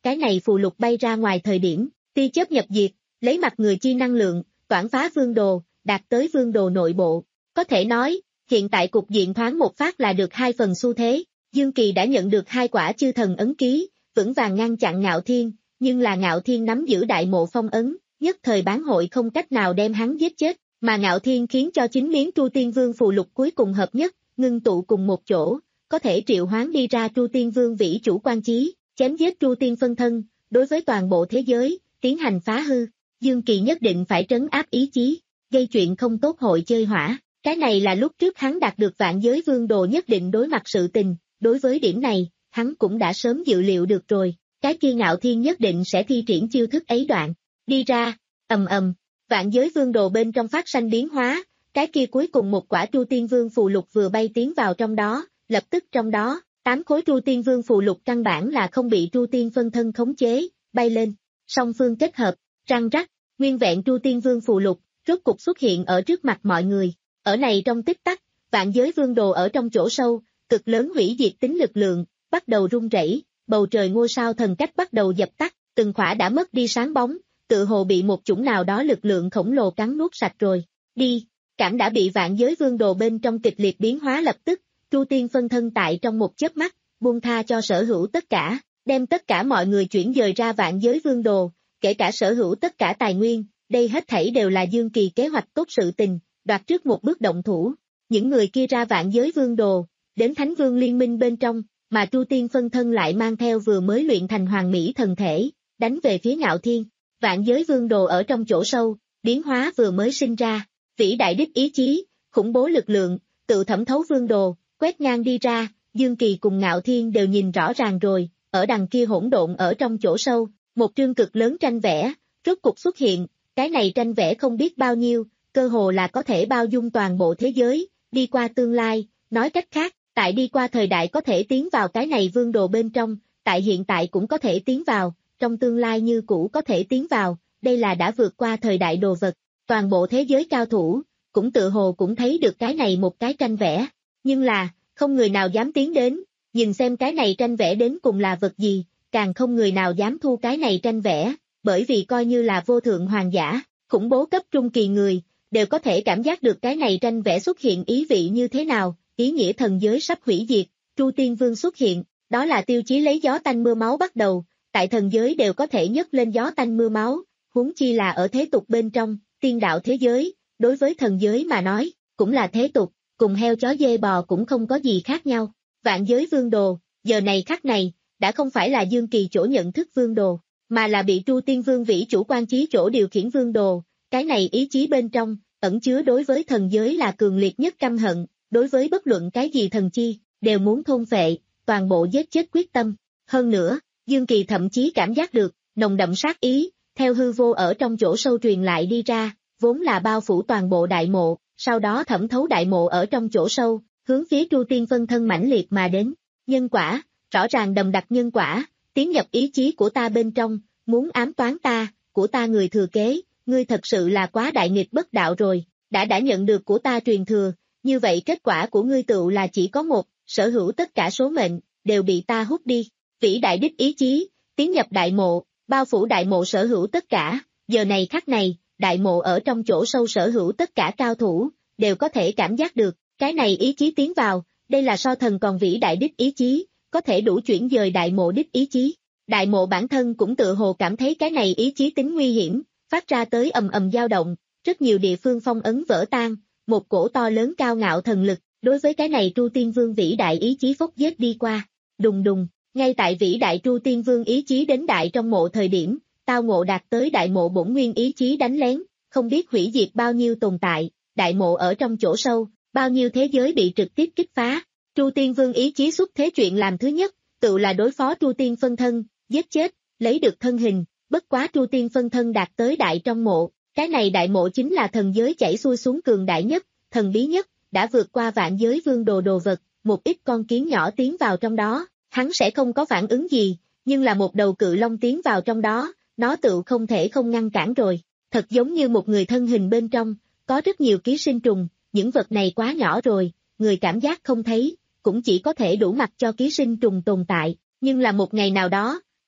S2: cái này phù lục bay ra ngoài thời điểm, tia chớp nhập diệt, lấy mặt người chi năng lượng, toản phá vương đồ, đạt tới vương đồ nội bộ. Có thể nói, hiện tại cục diện thoáng một phát là được hai phần xu thế, Dương Kỳ đã nhận được hai quả chư thần ấn ký, vững vàng ngăn chặn Ngạo Thiên, nhưng là Ngạo Thiên nắm giữ đại mộ phong ấn, nhất thời bán hội không cách nào đem hắn giết chết, mà Ngạo Thiên khiến cho chính miếng Tru Tiên Vương phù lục cuối cùng hợp nhất, ngưng tụ cùng một chỗ, có thể triệu hoán đi ra Tru Tiên Vương vĩ chủ quan chí, chém giết Tru Tiên phân thân, đối với toàn bộ thế giới, tiến hành phá hư. Dương Kỳ nhất định phải trấn áp ý chí, gây chuyện không tốt hội chơi hỏa, cái này là lúc trước hắn đạt được vạn giới vương đồ nhất định đối mặt sự tình, đối với điểm này, hắn cũng đã sớm dự liệu được rồi, cái kia Ngạo Thiên nhất định sẽ thi triển chiêu thức ấy đoạn, đi ra, ầm ầm, vạn giới vương đồ bên trong phát sanh biến hóa, cái kia cuối cùng một quả Tru Tiên Vương phù lục vừa bay tiến vào trong đó, lập tức trong đó, tám khối Tru Tiên Vương phù lục căn bản là không bị Tru Tiên phân thân khống chế, bay lên, song phương kết hợp, răng rắc, nguyên vẹn Tru Tiên Vương phù lục, rốt cục xuất hiện ở trước mặt mọi người, ở này trong tích tắc, vạn giới vương đồ ở trong chỗ sâu, cực lớn hủy diệt tính lực lượng, bắt đầu rung rẩy, bầu trời ngôi sao thần cách bắt đầu dập tắt, từng khỏa đã mất đi sáng bóng, tự hồ bị một chủng nào đó lực lượng khổng lồ cắn nuốt sạch rồi, đi, cảm đã bị vạn giới vương đồ bên trong kịch liệt biến hóa lập tức, Tru Tiên phân thân tại trong một chớp mắt, buông tha cho sở hữu tất cả, đem tất cả mọi người chuyển dời ra vạn giới vương đồ, kể cả sở hữu tất cả tài nguyên, đây hết thảy đều là Dương Kỳ kế hoạch tốt sự tình, đoạt trước một bước động thủ, những người kia ra vạn giới vương đồ, đến Thánh Vương Liên minh bên trong, mà Tru Tiên phân thân lại mang theo vừa mới luyện thành hoàng mỹ thần thể, đánh về phía Ngạo Thiên, vạn giới vương đồ ở trong chỗ sâu, biến hóa vừa mới sinh ra, vĩ đại đích ý chí, khủng bố lực lượng, tự thẩm thấu vương đồ, quét ngang đi ra, Dương Kỳ cùng Ngạo Thiên đều nhìn rõ ràng rồi, ở đằng kia hỗn độn ở trong chỗ sâu, một trương cực lớn tranh vẽ, rốt cục xuất hiện, cái này tranh vẽ không biết bao nhiêu, cơ hồ là có thể bao dung toàn bộ thế giới, đi qua tương lai, nói cách khác, tại đi qua thời đại có thể tiến vào cái này vương đồ bên trong, tại hiện tại cũng có thể tiến vào, trong tương lai như cũ có thể tiến vào, đây là đã vượt qua thời đại đồ vật, toàn bộ thế giới cao thủ, cũng tự hồ cũng thấy được cái này một cái tranh vẽ, nhưng là, không người nào dám tiến đến, nhìn xem cái này tranh vẽ đến cùng là vật gì, càng không người nào dám thu cái này tranh vẽ, bởi vì coi như là vô thượng hoàng giả, khủng bố cấp trung kỳ người, đều có thể cảm giác được cái này tranh vẽ xuất hiện ý vị như thế nào, ý nghĩa thần giới sắp hủy diệt, Tru Tiên Vương xuất hiện, đó là tiêu chí lấy gió tanh mưa máu bắt đầu, tại thần giới đều có thể nhấc lên gió tanh mưa máu, huống chi là ở thế tục bên trong, tiên đạo thế giới, đối với thần giới mà nói, cũng là thế tục, cùng heo chó dê bò cũng không có gì khác nhau, vạn giới vương đồ, giờ này khắc này, đã không phải là Dương Kỳ chỗ nhận thức vương đồ, mà là bị Tru Tiên Vương vĩ chủ quan chí chỗ điều khiển vương đồ, cái này ý chí bên trong, ẩn chứa đối với thần giới là cường liệt nhất căm hận, đối với bất luận cái gì thần chi, đều muốn thôn phệ, toàn bộ giết chết quyết tâm. Hơn nữa, Dương Kỳ thậm chí cảm giác được, nồng đậm sát ý, theo hư vô ở trong chỗ sâu truyền lại đi ra, vốn là bao phủ toàn bộ đại mộ, sau đó thẩm thấu đại mộ ở trong chỗ sâu, hướng phía Tru Tiên phân thân mãnh liệt mà đến. Nhân quả, rõ ràng đầm đặc nhân quả, tiến nhập ý chí của ta bên trong, muốn ám toán ta, của ta người thừa kế, ngươi thật sự là quá đại nghịch bất đạo rồi, đã đã nhận được của ta truyền thừa, như vậy kết quả của ngươi tựu là chỉ có một, sở hữu tất cả số mệnh, đều bị ta hút đi, vĩ đại đích ý chí, tiến nhập đại mộ, bao phủ đại mộ sở hữu tất cả, giờ này khắc này, đại mộ ở trong chỗ sâu sở hữu tất cả cao thủ, đều có thể cảm giác được, cái này ý chí tiến vào, đây là so thần còn vĩ đại đích ý chí, có thể đủ chuyển dời đại mộ đích ý chí. Đại mộ bản thân cũng tự hồ cảm thấy cái này ý chí tính nguy hiểm, phát ra tới ầm ầm dao động, rất nhiều địa phương phong ấn vỡ tan, một cổ to lớn cao ngạo thần lực, đối với cái này Tru Tiên Vương vĩ đại ý chí phốc giết đi qua, đùng đùng, ngay tại vĩ đại Tru Tiên Vương ý chí đến đại trong mộ thời điểm, tao ngộ đạt tới đại mộ bổn nguyên ý chí đánh lén, không biết hủy diệt bao nhiêu tồn tại, đại mộ ở trong chỗ sâu, bao nhiêu thế giới bị trực tiếp kích phá, Tru Tiên Vương ý chí xuất thế chuyện làm thứ nhất, tự là đối phó Tru Tiên phân thân, giết chết, lấy được thân hình, bất quá Tru Tiên phân thân đạt tới đại trong mộ, cái này đại mộ chính là thần giới chảy xuôi xuống cường đại nhất, thần bí nhất, đã vượt qua vạn giới vương đồ đồ vật, một ít con kiến nhỏ tiến vào trong đó, hắn sẽ không có phản ứng gì, nhưng là một đầu cự long tiến vào trong đó, nó tự không thể không ngăn cản rồi, thật giống như một người thân hình bên trong, có rất nhiều ký sinh trùng, những vật này quá nhỏ rồi, người cảm giác không thấy, cũng chỉ có thể đủ mặc cho ký sinh trùng tồn tại, nhưng là một ngày nào đó,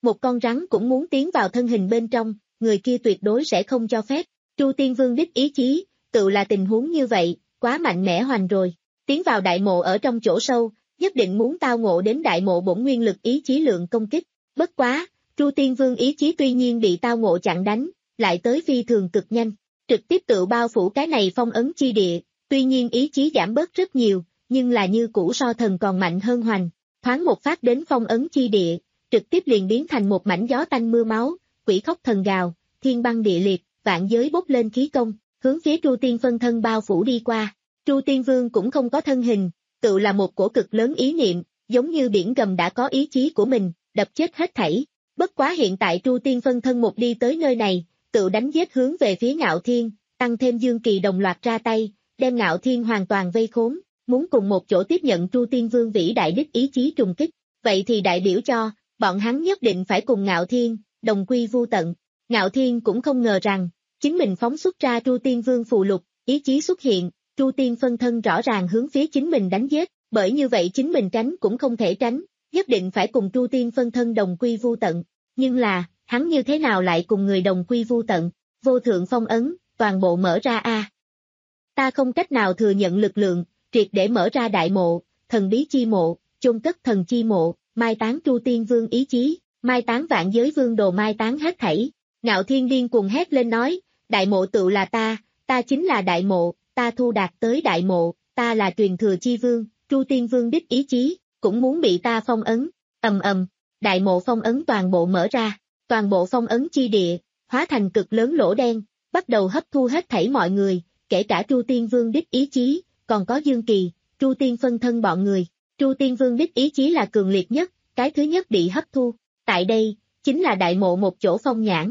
S2: một con rắn cũng muốn tiến vào thân hình bên trong, người kia tuyệt đối sẽ không cho phép. Chu Tiên Vương đích ý chí, tự là tình huống như vậy, quá mạnh mẽ hoành rồi. Tiến vào đại mộ ở trong chỗ sâu, nhất định muốn tao ngộ đến đại mộ bổn nguyên lực ý chí lượng công kích. Bất quá, Chu Tiên Vương ý chí tuy nhiên bị tao ngộ chặn đánh, lại tới phi thường cực nhanh, trực tiếp tự bao phủ cái này phong ấn chi địa, tuy nhiên ý chí giảm bớt rất nhiều, nhưng là như cũ so thần còn mạnh hơn hoành, thoáng một phát đến phong ấn chi địa, trực tiếp liền biến thành một mảnh gió tanh mưa máu, quỷ khóc thần gào, thiên băng địa liệt, vạn giới bốc lên khí công, hướng phía Chu Tiên phân thân bao phủ đi qua. Chu Tiên Vương cũng không có thân hình, tự là một cổ cực lớn ý niệm, giống như biển gầm đã có ý chí của mình, đập chết hết thảy. Bất quá hiện tại Chu Tiên phân thân một đi tới nơi này, tự đánh giết hướng về phía Ngạo Thiên, tăng thêm Dương Kỳ đồng loạt ra tay, đem Ngạo Thiên hoàn toàn vây khốn, muốn cùng một chỗ tiếp nhận Chu Tiên Vương vĩ đại đích ý chí trùng kích, vậy thì đại biểu cho, bọn hắn nhất định phải cùng Ngạo Thiên, đồng quy vu tận. Ngạo Thiên cũng không ngờ rằng, chính mình phóng xuất ra Chu Tiên Vương phù lục, ý chí xuất hiện, Chu Tiên phân thân rõ ràng hướng phía chính mình đánh giết, bởi như vậy chính mình tránh cũng không thể tránh, nhất định phải cùng Chu Tiên phân thân đồng quy vu tận. Nhưng là, hắn như thế nào lại cùng người đồng quy vu tận, vô thượng phong ấn, toàn bộ mở ra a. À. Ta không cách nào thừa nhận lực lượng, triệt để mở ra đại mộ, thần bí chi mộ, chôn cất thần chi mộ, mai táng Chu Tiên Vương ý chí, mai táng vạn giới vương đồ mai táng hết thảy. Ngạo Thiên điên cuồng hét lên nói, đại mộ tự là ta, ta chính là đại mộ, ta thu đạt tới đại mộ, ta là truyền thừa chi vương, Chu Tiên Vương đích ý chí, cũng muốn bị ta phong ấn, ầm ầm, đại mộ phong ấn toàn bộ mở ra, toàn bộ phong ấn chi địa, hóa thành cực lớn lỗ đen, bắt đầu hấp thu hết thảy mọi người, kể cả Chu Tiên Vương đích ý chí, còn có Dương Kỳ, Chu Tiên phân thân bọn người. Chu Tiên Vương đích ý chí là cường liệt nhất, cái thứ nhất bị hấp thu, tại đây, chính là đại mộ một chỗ phong nhãn.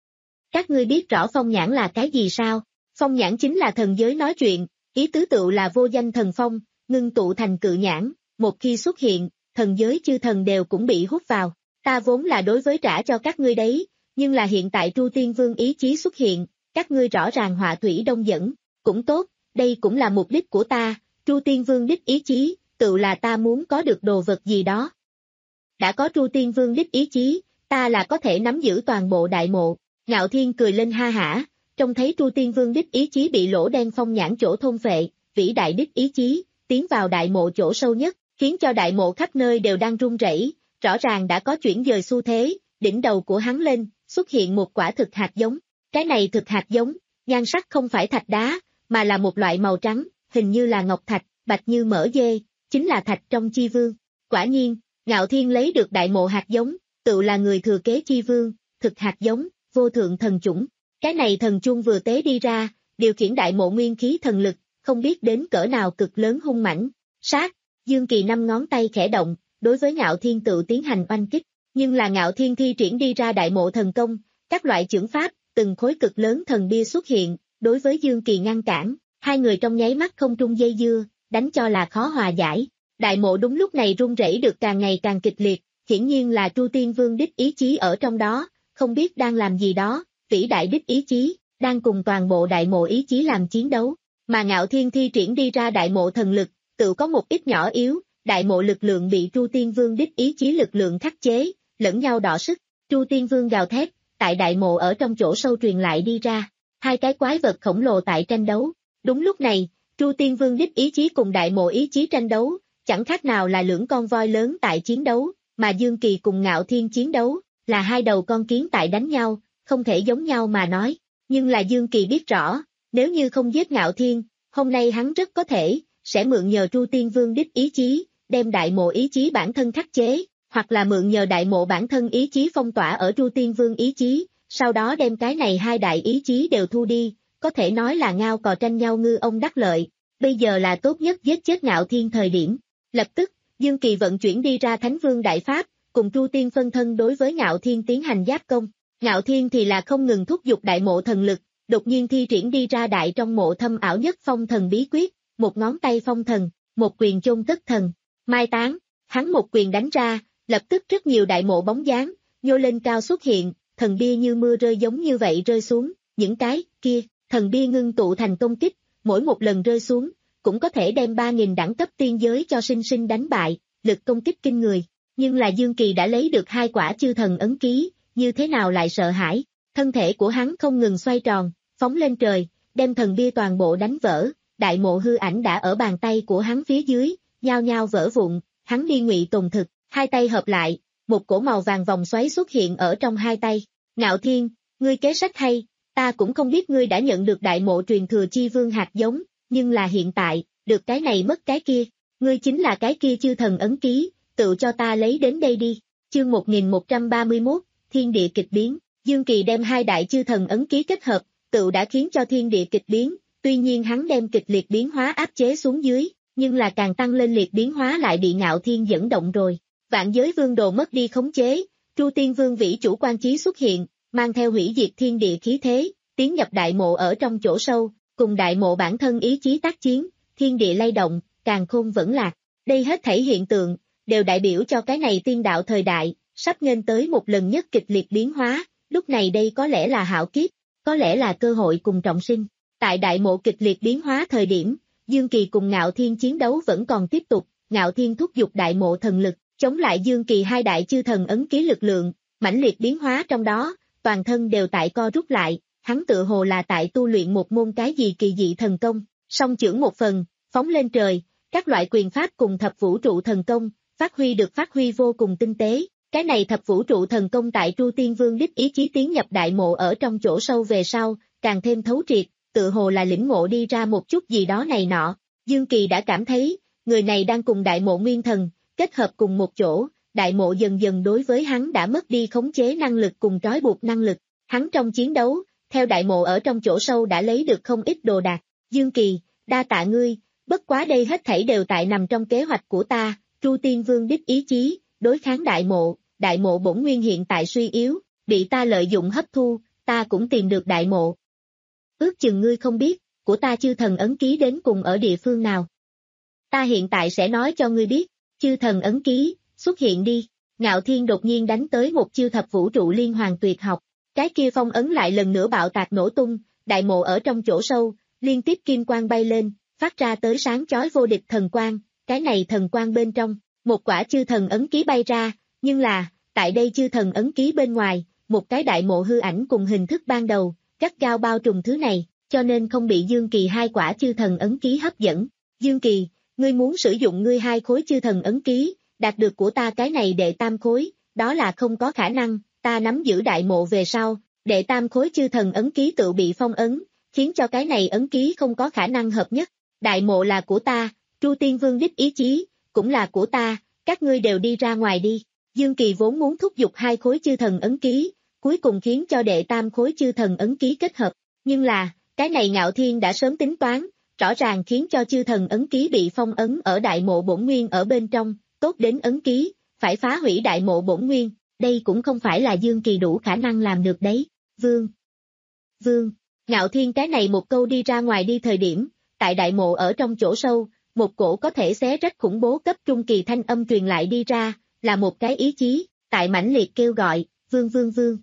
S2: Các ngươi biết rõ phong nhãn là cái gì sao? Phong nhãn chính là thần giới nói chuyện, ý tứ tựu là vô danh thần phong, ngưng tụ thành cự nhãn, một khi xuất hiện, thần giới chư thần đều cũng bị hút vào. Ta vốn là đối với trả cho các ngươi đấy, nhưng là hiện tại Chu Tiên Vương ý chí xuất hiện, các ngươi rõ ràng họa thủy đông dẫn, cũng tốt, đây cũng là mục đích của ta, Chu Tiên Vương đích ý chí, tự là ta muốn có được đồ vật gì đó. Đã có Chu Tiên Vương đích ý chí, ta là có thể nắm giữ toàn bộ đại mộ. Ngạo Thiên cười lên ha hả, trông thấy Chu Tiên Vương đích ý chí bị lỗ đen phong nhãn chỗ thôn phệ, vĩ đại đích ý chí, tiến vào đại mộ chỗ sâu nhất, khiến cho đại mộ khắp nơi đều đang rung rẩy, rõ ràng đã có chuyển dời xu thế, đỉnh đầu của hắn lên, xuất hiện một quả thực hạt giống. Cái này thực hạt giống, nhan sắc không phải thạch đá, mà là một loại màu trắng, hình như là ngọc thạch, bạch như mỡ dê, chính là thạch trong chi vương. Quả nhiên, Ngạo Thiên lấy được đại mộ hạt giống, tự là người thừa kế chi vương, thực hạt giống, vô thượng thần chủng. Cái này thần chuông vừa tế đi ra, điều khiển đại mộ nguyên khí thần lực, không biết đến cỡ nào cực lớn hung mãnh. Sát, Dương Kỳ năm ngón tay khẽ động, đối với Ngạo Thiên tự tiến hành oanh kích, nhưng là Ngạo Thiên thi triển đi ra đại mộ thần công, các loại chưởng pháp, từng khối cực lớn thần bia xuất hiện, đối với Dương Kỳ ngăn cản, hai người trong nháy mắt không trung dây dưa, đánh cho là khó hòa giải. Đại mộ đúng lúc này rung rẩy được càng ngày càng kịch liệt, hiển nhiên là Chu Tiên Vương đích ý chí ở trong đó, không biết đang làm gì đó, vĩ đại đích ý chí, đang cùng toàn bộ đại mộ ý chí làm chiến đấu, mà Ngạo Thiên thi triển đi ra đại mộ thần lực, tự có một ít nhỏ yếu, đại mộ lực lượng bị Chu Tiên Vương đích ý chí lực lượng khắc chế, lẫn nhau đọ sức, Chu Tiên Vương gào thét, tại đại mộ ở trong chỗ sâu truyền lại đi ra, hai cái quái vật khổng lồ tại tranh đấu. Đúng lúc này, Chu Tiên Vương đích ý chí cùng đại mộ ý chí tranh đấu, chẳng khác nào là lưỡng con voi lớn tại chiến đấu, mà Dương Kỳ cùng Ngạo Thiên chiến đấu, là hai đầu con kiến tại đánh nhau, không thể giống nhau mà nói. Nhưng là Dương Kỳ biết rõ, nếu như không giết Ngạo Thiên, hôm nay hắn rất có thể, sẽ mượn nhờ Chu Tiên Vương đích ý chí, đem đại mộ ý chí bản thân khắc chế, hoặc là mượn nhờ đại mộ bản thân ý chí phong tỏa ở Chu Tiên Vương ý chí, sau đó đem cái này hai đại ý chí đều thu đi, có thể nói là ngao cò tranh nhau ngư ông đắc lợi, bây giờ là tốt nhất giết chết Ngạo Thiên thời điểm. Lập tức, Dương Kỳ vận chuyển đi ra Thánh Vương Đại Pháp, cùng Chu Tiên phân thân đối với Ngạo Thiên tiến hành giáp công. Ngạo Thiên thì là không ngừng thúc giục đại mộ thần lực, đột nhiên thi triển đi ra đại trong mộ thâm ảo nhất phong thần bí quyết, một ngón tay phong thần, một quyền chôn cất thần, mai táng, hắn một quyền đánh ra, lập tức rất nhiều đại mộ bóng dáng, nhô lên cao xuất hiện, thần bia như mưa rơi giống như vậy rơi xuống, những cái kia, thần bia ngưng tụ thành công kích, mỗi một lần rơi xuống, cũng có thể đem ba nghìn đẳng cấp tiên giới cho sinh sinh đánh bại, lực công kích kinh người. nhưng là Dương Kỳ đã lấy được hai quả chư thần ấn ký, như thế nào lại sợ hãi, thân thể của hắn không ngừng xoay tròn, phóng lên trời, đem thần bia toàn bộ đánh vỡ, đại mộ hư ảnh đã ở bàn tay của hắn phía dưới, nhao nhao vỡ vụn, hắn đi ngụy tùng thực, hai tay hợp lại, một cổ màu vàng vòng xoáy xuất hiện ở trong hai tay, Ngạo Thiên, ngươi kế sách hay, ta cũng không biết ngươi đã nhận được đại mộ truyền thừa chi vương hạt giống, nhưng là hiện tại, được cái này mất cái kia, ngươi chính là cái kia chư thần ấn ký, tự cho ta lấy đến đây đi, chương một nghìn một trăm ba mươi mốt, thiên địa kịch biến, Dương Kỳ đem hai đại chư thần ấn ký kết hợp, tự đã khiến cho thiên địa kịch biến, tuy nhiên hắn đem kịch liệt biến hóa áp chế xuống dưới, nhưng là càng tăng lên liệt biến hóa lại bị Ngạo Thiên dẫn động rồi, vạn giới vương đồ mất đi khống chế, Tru Tiên Vương vĩ chủ quan chí xuất hiện, mang theo hủy diệt thiên địa khí thế, tiến nhập đại mộ ở trong chỗ sâu, cùng đại mộ bản thân ý chí tác chiến, thiên địa lay động, càn khôn vẫn lạc, đây hết thảy hiện tượng, đều đại biểu cho cái này tiên đạo thời đại, sắp nghênh tới một lần nhất kịch liệt biến hóa, lúc này đây có lẽ là hạo kiếp, có lẽ là cơ hội cùng trọng sinh. Tại đại mộ kịch liệt biến hóa thời điểm, Dương Kỳ cùng Ngạo Thiên chiến đấu vẫn còn tiếp tục, Ngạo Thiên thúc giục đại mộ thần lực, chống lại Dương Kỳ hai đại chư thần ấn ký lực lượng, mãnh liệt biến hóa trong đó, toàn thân đều tại co rút lại, hắn tự hồ là tại tu luyện một môn cái gì kỳ dị thần công, song chưởng một phần, phóng lên trời, các loại quyền pháp cùng thập vũ trụ thần công, phát huy được phát huy vô cùng tinh tế. Cái này thập vũ trụ thần công tại Tru Tiên Vương đích ý chí tiến nhập đại mộ ở trong chỗ sâu về sau, càng thêm thấu triệt, tự hồ là lĩnh ngộ đi ra một chút gì đó này nọ. Dương Kỳ đã cảm thấy, người này đang cùng đại mộ nguyên thần, kết hợp cùng một chỗ, đại mộ dần dần đối với hắn đã mất đi khống chế năng lực cùng trói buộc năng lực. Hắn trong chiến đấu, theo đại mộ ở trong chỗ sâu đã lấy được không ít đồ đạc. Dương Kỳ, đa tạ ngươi, bất quá đây hết thảy đều tại nằm trong kế hoạch của ta, Tru Tiên Vương đích ý chí, đối kháng đại mộ. Đại mộ bổn nguyên hiện tại suy yếu, bị ta lợi dụng hấp thu, ta cũng tìm được đại mộ. Ước chừng ngươi không biết, của ta chư thần ấn ký đến cùng ở địa phương nào. Ta hiện tại sẽ nói cho ngươi biết, chư thần ấn ký, xuất hiện đi. Ngạo Thiên đột nhiên đánh tới một chiêu thập vũ trụ liên hoàn tuyệt học, cái kia phong ấn lại lần nữa bạo tạc nổ tung, đại mộ ở trong chỗ sâu, liên tiếp kim quang bay lên, phát ra tới sáng chói vô địch thần quang, cái này thần quang bên trong, một quả chư thần ấn ký bay ra. Nhưng là, tại đây chư thần ấn ký bên ngoài, một cái đại mộ hư ảnh cùng hình thức ban đầu, gắt gao bao trùm thứ này, cho nên không bị Dương Kỳ hai quả chư thần ấn ký hấp dẫn. Dương Kỳ, ngươi muốn sử dụng ngươi hai khối chư thần ấn ký, đạt được của ta cái này đệ tam khối, đó là không có khả năng, ta nắm giữ đại mộ về sau, đệ tam khối chư thần ấn ký tự bị phong ấn, khiến cho cái này ấn ký không có khả năng hợp nhất. Đại mộ là của ta, Tru Tiên Vương đích ý chí, cũng là của ta, các ngươi đều đi ra ngoài đi. Dương Kỳ vốn muốn thúc giục hai khối chư thần ấn ký, cuối cùng khiến cho đệ tam khối chư thần ấn ký kết hợp, nhưng là, cái này Ngạo Thiên đã sớm tính toán, rõ ràng khiến cho chư thần ấn ký bị phong ấn ở đại mộ bổn nguyên ở bên trong, tốt đến ấn ký, phải phá hủy đại mộ bổn nguyên, đây cũng không phải là Dương Kỳ đủ khả năng làm được đấy, Vương. Vương, Ngạo Thiên cái này một câu đi ra ngoài đi thời điểm, tại đại mộ ở trong chỗ sâu, một cổ có thể xé rách khủng bố cấp trung kỳ thanh âm truyền lại đi ra, là một cái ý chí, tại mãnh liệt kêu gọi, vương vương vương.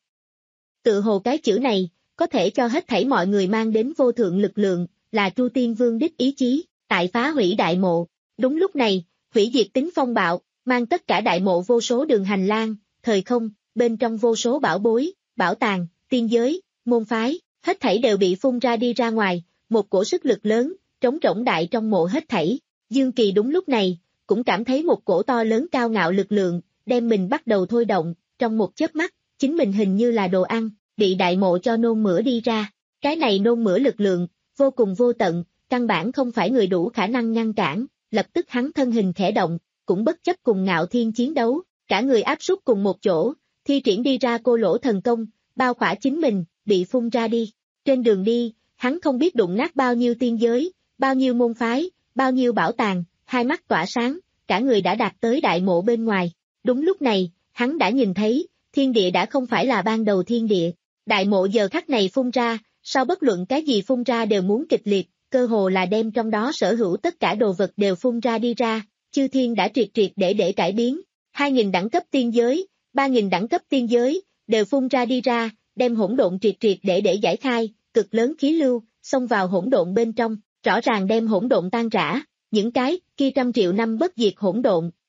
S2: Tự hồ cái chữ này, có thể cho hết thảy mọi người mang đến vô thượng lực lượng, là Tru Tiên Vương đích ý chí, tại phá hủy đại mộ. Đúng lúc này, hủy diệt tính phong bạo, mang tất cả đại mộ vô số đường hành lang, thời không, bên trong vô số bảo bối, bảo tàng, tiên giới, môn phái, hết thảy đều bị phun ra đi ra ngoài, một cổ sức lực lớn, trống rỗng đại trong mộ hết thảy. Dương Kỳ đúng lúc này, cũng cảm thấy một cổ to lớn cao ngạo lực lượng, đem mình bắt đầu thôi động, trong một chớp mắt, chính mình hình như là đồ ăn, bị đại mộ cho nôn mửa đi ra. Cái này nôn mửa lực lượng, vô cùng vô tận, căn bản không phải người đủ khả năng ngăn cản, lập tức hắn thân hình khẽ động, cũng bất chấp cùng Ngạo Thiên chiến đấu, cả người áp súc cùng một chỗ, thi triển đi ra cô lỗ thần công, bao khỏa chính mình, bị phun ra đi. Trên đường đi, hắn không biết đụng nát bao nhiêu tiên giới, bao nhiêu môn phái, bao nhiêu bảo tàng, hai mắt tỏa sáng, cả người đã đạt tới đại mộ bên ngoài. Đúng lúc này, hắn đã nhìn thấy, thiên địa đã không phải là ban đầu thiên địa. Đại mộ giờ khắc này phun ra, sau bất luận cái gì phun ra đều muốn kịch liệt, cơ hồ là đem trong đó sở hữu tất cả đồ vật đều phun ra đi ra, chư thiên đã triệt triệt để để cải biến. Hai nghìn đẳng cấp tiên giới, ba nghìn đẳng cấp tiên giới, đều phun ra đi ra, đem hỗn độn triệt triệt để để giải khai, cực lớn khí lưu, xông vào hỗn độn bên trong, rõ ràng đem hỗn độn tan rã. Những cái kia trăm triệu năm bất diệt hỗn độn,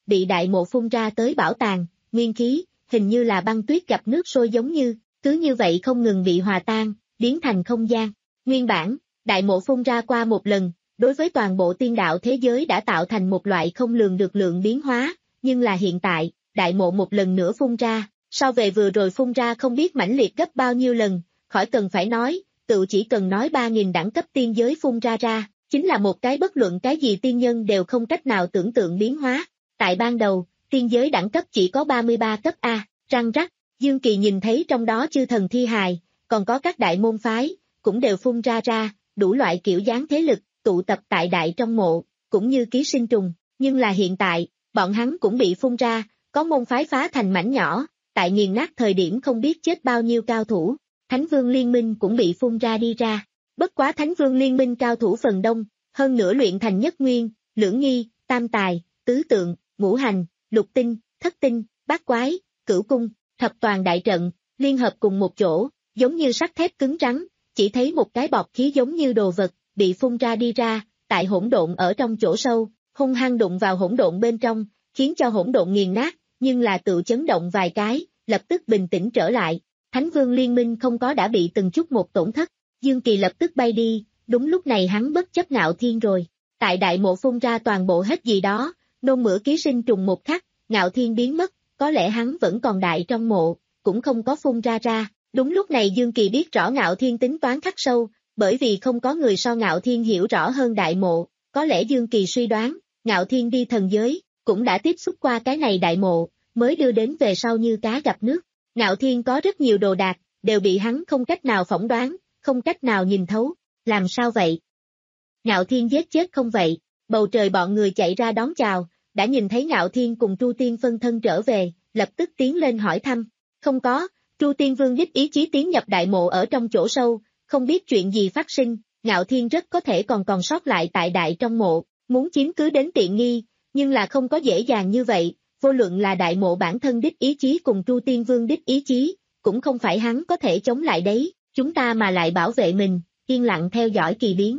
S2: bị đại mộ phun ra tới bảo tàng, nguyên khí, hình như là băng tuyết gặp nước sôi giống như, cứ như vậy không ngừng bị hòa tan, biến thành không gian. Nguyên bản, đại mộ phun ra qua một lần, đối với toàn bộ tiên đạo thế giới đã tạo thành một loại không lường được lượng biến hóa, nhưng là hiện tại, đại mộ một lần nữa phun ra, so về vừa rồi phun ra không biết mãnh liệt gấp bao nhiêu lần, khỏi cần phải nói, tự chỉ cần nói ba nghìn đẳng cấp tiên giới phun ra ra, chính là một cái bất luận cái gì tiên nhân đều không cách nào tưởng tượng biến hóa. Tại ban đầu, tiên giới đẳng cấp chỉ có ba mươi ba cấp A, răng rắc, Dương Kỳ nhìn thấy trong đó chư thần thi hài, còn có các đại môn phái, cũng đều phun ra ra, đủ loại kiểu dáng thế lực, tụ tập tại đại trong mộ, cũng như ký sinh trùng, nhưng là hiện tại, bọn hắn cũng bị phun ra, có môn phái phá thành mảnh nhỏ, tại nghiền nát thời điểm không biết chết bao nhiêu cao thủ, Thánh Vương Liên Minh cũng bị phun ra đi ra, bất quá Thánh Vương Liên Minh cao thủ phần đông, hơn nữa luyện thành nhất nguyên, lưỡng nghi, tam tài, tứ tượng, ngũ hành, lục tinh, thất tinh, bát quái, cửu cung, thập toàn đại trận, liên hợp cùng một chỗ, giống như sắt thép cứng rắn, chỉ thấy một cái bọt khí giống như đồ vật, bị phun ra đi ra, tại hỗn độn ở trong chỗ sâu, hung hăng đụng vào hỗn độn bên trong, khiến cho hỗn độn nghiền nát, nhưng là tự chấn động vài cái, lập tức bình tĩnh trở lại. Thánh Vương Liên Minh không có đã bị từng chút một tổn thất, Dương Kỳ lập tức bay đi, đúng lúc này hắn bất chấp Ngạo Thiên rồi. Tại đại mộ phun ra toàn bộ hết gì đó, nôn mửa ký sinh trùng một khắc, Ngạo Thiên biến mất, có lẽ hắn vẫn còn đại trong mộ, cũng không có phun ra ra. Đúng lúc này Dương Kỳ biết rõ Ngạo Thiên tính toán khắc sâu, bởi vì không có người so Ngạo Thiên hiểu rõ hơn đại mộ, có lẽ Dương Kỳ suy đoán, Ngạo Thiên đi thần giới, cũng đã tiếp xúc qua cái này đại mộ, mới đưa đến về sau như cá gặp nước. Ngạo Thiên có rất nhiều đồ đạc, đều bị hắn không cách nào phỏng đoán, không cách nào nhìn thấu, làm sao vậy? Ngạo Thiên giết chết không vậy? Bầu trời bọn người chạy ra đón chào, đã nhìn thấy Ngạo Thiên cùng Tru Tiên phân thân trở về, lập tức tiến lên hỏi thăm, không có, Tru Tiên Vương đích ý chí tiến nhập đại mộ ở trong chỗ sâu, không biết chuyện gì phát sinh, Ngạo Thiên rất có thể còn còn sót lại tại đại trong mộ, muốn chiếm cứ đến tiện nghi, nhưng là không có dễ dàng như vậy, vô luận là đại mộ bản thân đích ý chí cùng Tru Tiên Vương đích ý chí, cũng không phải hắn có thể chống lại đấy, chúng ta mà lại bảo vệ mình, yên lặng theo dõi kỳ biến.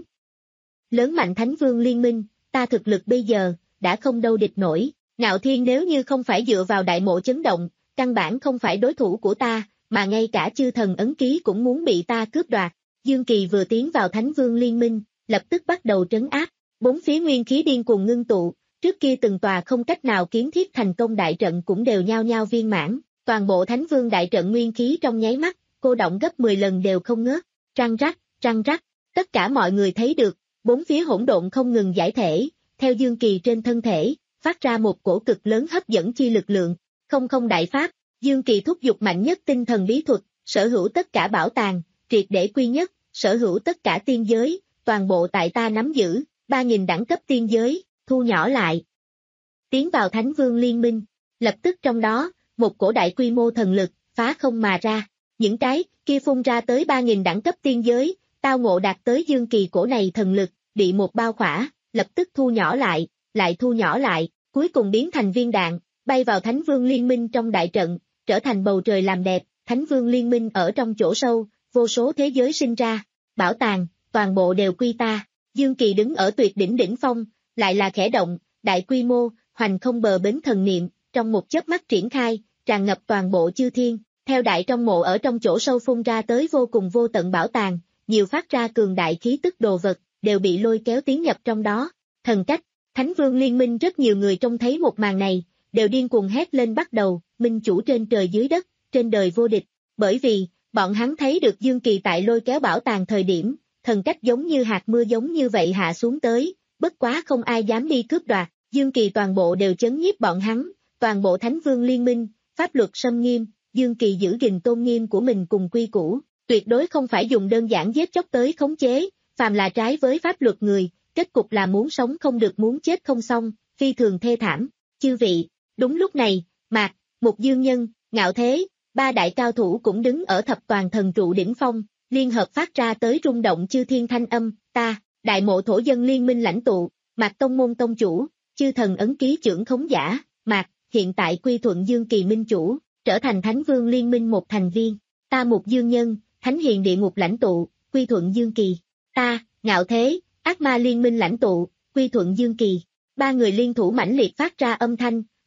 S2: Lớn mạnh Thánh Vương Liên Minh, ta thực lực bây giờ, đã không đâu địch nổi, Ngạo Thiên nếu như không phải dựa vào đại mộ chấn động, căn bản không phải đối thủ của ta, mà ngay cả chư thần ấn ký cũng muốn bị ta cướp đoạt. Dương Kỳ vừa tiến vào Thánh Vương Liên Minh, lập tức bắt đầu trấn áp, bốn phía nguyên khí điên cuồng ngưng tụ, trước kia từng tòa không cách nào kiến thiết thành công đại trận cũng đều nhao nhao viên mãn, toàn bộ Thánh Vương đại trận nguyên khí trong nháy mắt, cô động gấp mười lần đều không ngớt, răng rắc, răng rắc, tất cả mọi người thấy được, bốn phía hỗn độn không ngừng giải thể, theo Dương Kỳ trên thân thể, phát ra một cổ cực lớn hấp dẫn chi lực lượng, không không đại pháp, Dương Kỳ thúc giục mạnh nhất tinh thần bí thuật, sở hữu tất cả bảo tàng, triệt để quy nhất, sở hữu tất cả tiên giới, toàn bộ tại ta nắm giữ, ba nghìn đẳng cấp tiên giới, thu nhỏ lại. Tiến vào Thánh Vương Liên Minh, lập tức trong đó, một cổ đại quy mô thần lực, phá không mà ra, những cái kia phun ra tới ba nghìn đẳng cấp tiên giới, tao ngộ đạt tới Dương Kỳ cổ này thần lực, bị một bao khỏa, lập tức thu nhỏ lại, lại thu nhỏ lại, cuối cùng biến thành viên đạn, bay vào Thánh Vương Liên Minh trong đại trận, trở thành bầu trời làm đẹp, Thánh Vương Liên Minh ở trong chỗ sâu, vô số thế giới sinh ra, bảo tàng, toàn bộ đều quy ta, Dương Kỳ đứng ở tuyệt đỉnh đỉnh phong, lại là khẽ động, đại quy mô, hoành không bờ bến thần niệm, trong một chớp mắt triển khai, tràn ngập toàn bộ chư thiên, theo đại trong mộ ở trong chỗ sâu phun ra tới vô cùng vô tận bảo tàng, nhiều phát ra cường đại khí tức đồ vật, đều bị lôi kéo tiến nhập trong đó, thần cách, Thánh Vương Liên Minh rất nhiều người trông thấy một màn này, đều điên cuồng hét lên bắt đầu, minh chủ trên trời dưới đất, trên đời vô địch, bởi vì, bọn hắn thấy được Dương Kỳ tại lôi kéo bảo tàng thời điểm, thần cách giống như hạt mưa giống như vậy hạ xuống tới, bất quá không ai dám đi cướp đoạt, Dương Kỳ toàn bộ đều chấn nhiếp bọn hắn, toàn bộ Thánh Vương Liên Minh, pháp luật xâm nghiêm, Dương Kỳ giữ gìn tôn nghiêm của mình cùng quy củ, tuyệt đối không phải dùng đơn giản giết chóc tới khống chế, phàm là trái với pháp luật người, kết cục là muốn sống không được muốn chết không xong, phi thường thê thảm, chư vị, đúng lúc này, Mạc, Mục Dương Nhân, Ngạo Thế, ba đại cao thủ cũng đứng ở thập toàn thần trụ đỉnh phong, liên hợp phát ra tới rung động chư thiên thanh âm, ta, đại mộ thổ dân liên minh lãnh tụ, Mạc Tông Môn Tông Chủ, chư thần ấn ký trưởng khống giả, Mạc, hiện tại quy thuận Dương Kỳ minh chủ, trở thành Thánh Vương Liên Minh một thành viên, ta Mục Dương Nhân, Thánh Hiền Địa Ngục lãnh tụ, quy thuận Dương Kỳ, ta, Ngạo Thế, Ác Ma Liên Minh lãnh tụ, quy thuận Dương Kỳ, ba người liên thủ mãnh liệt phát ra âm thanh,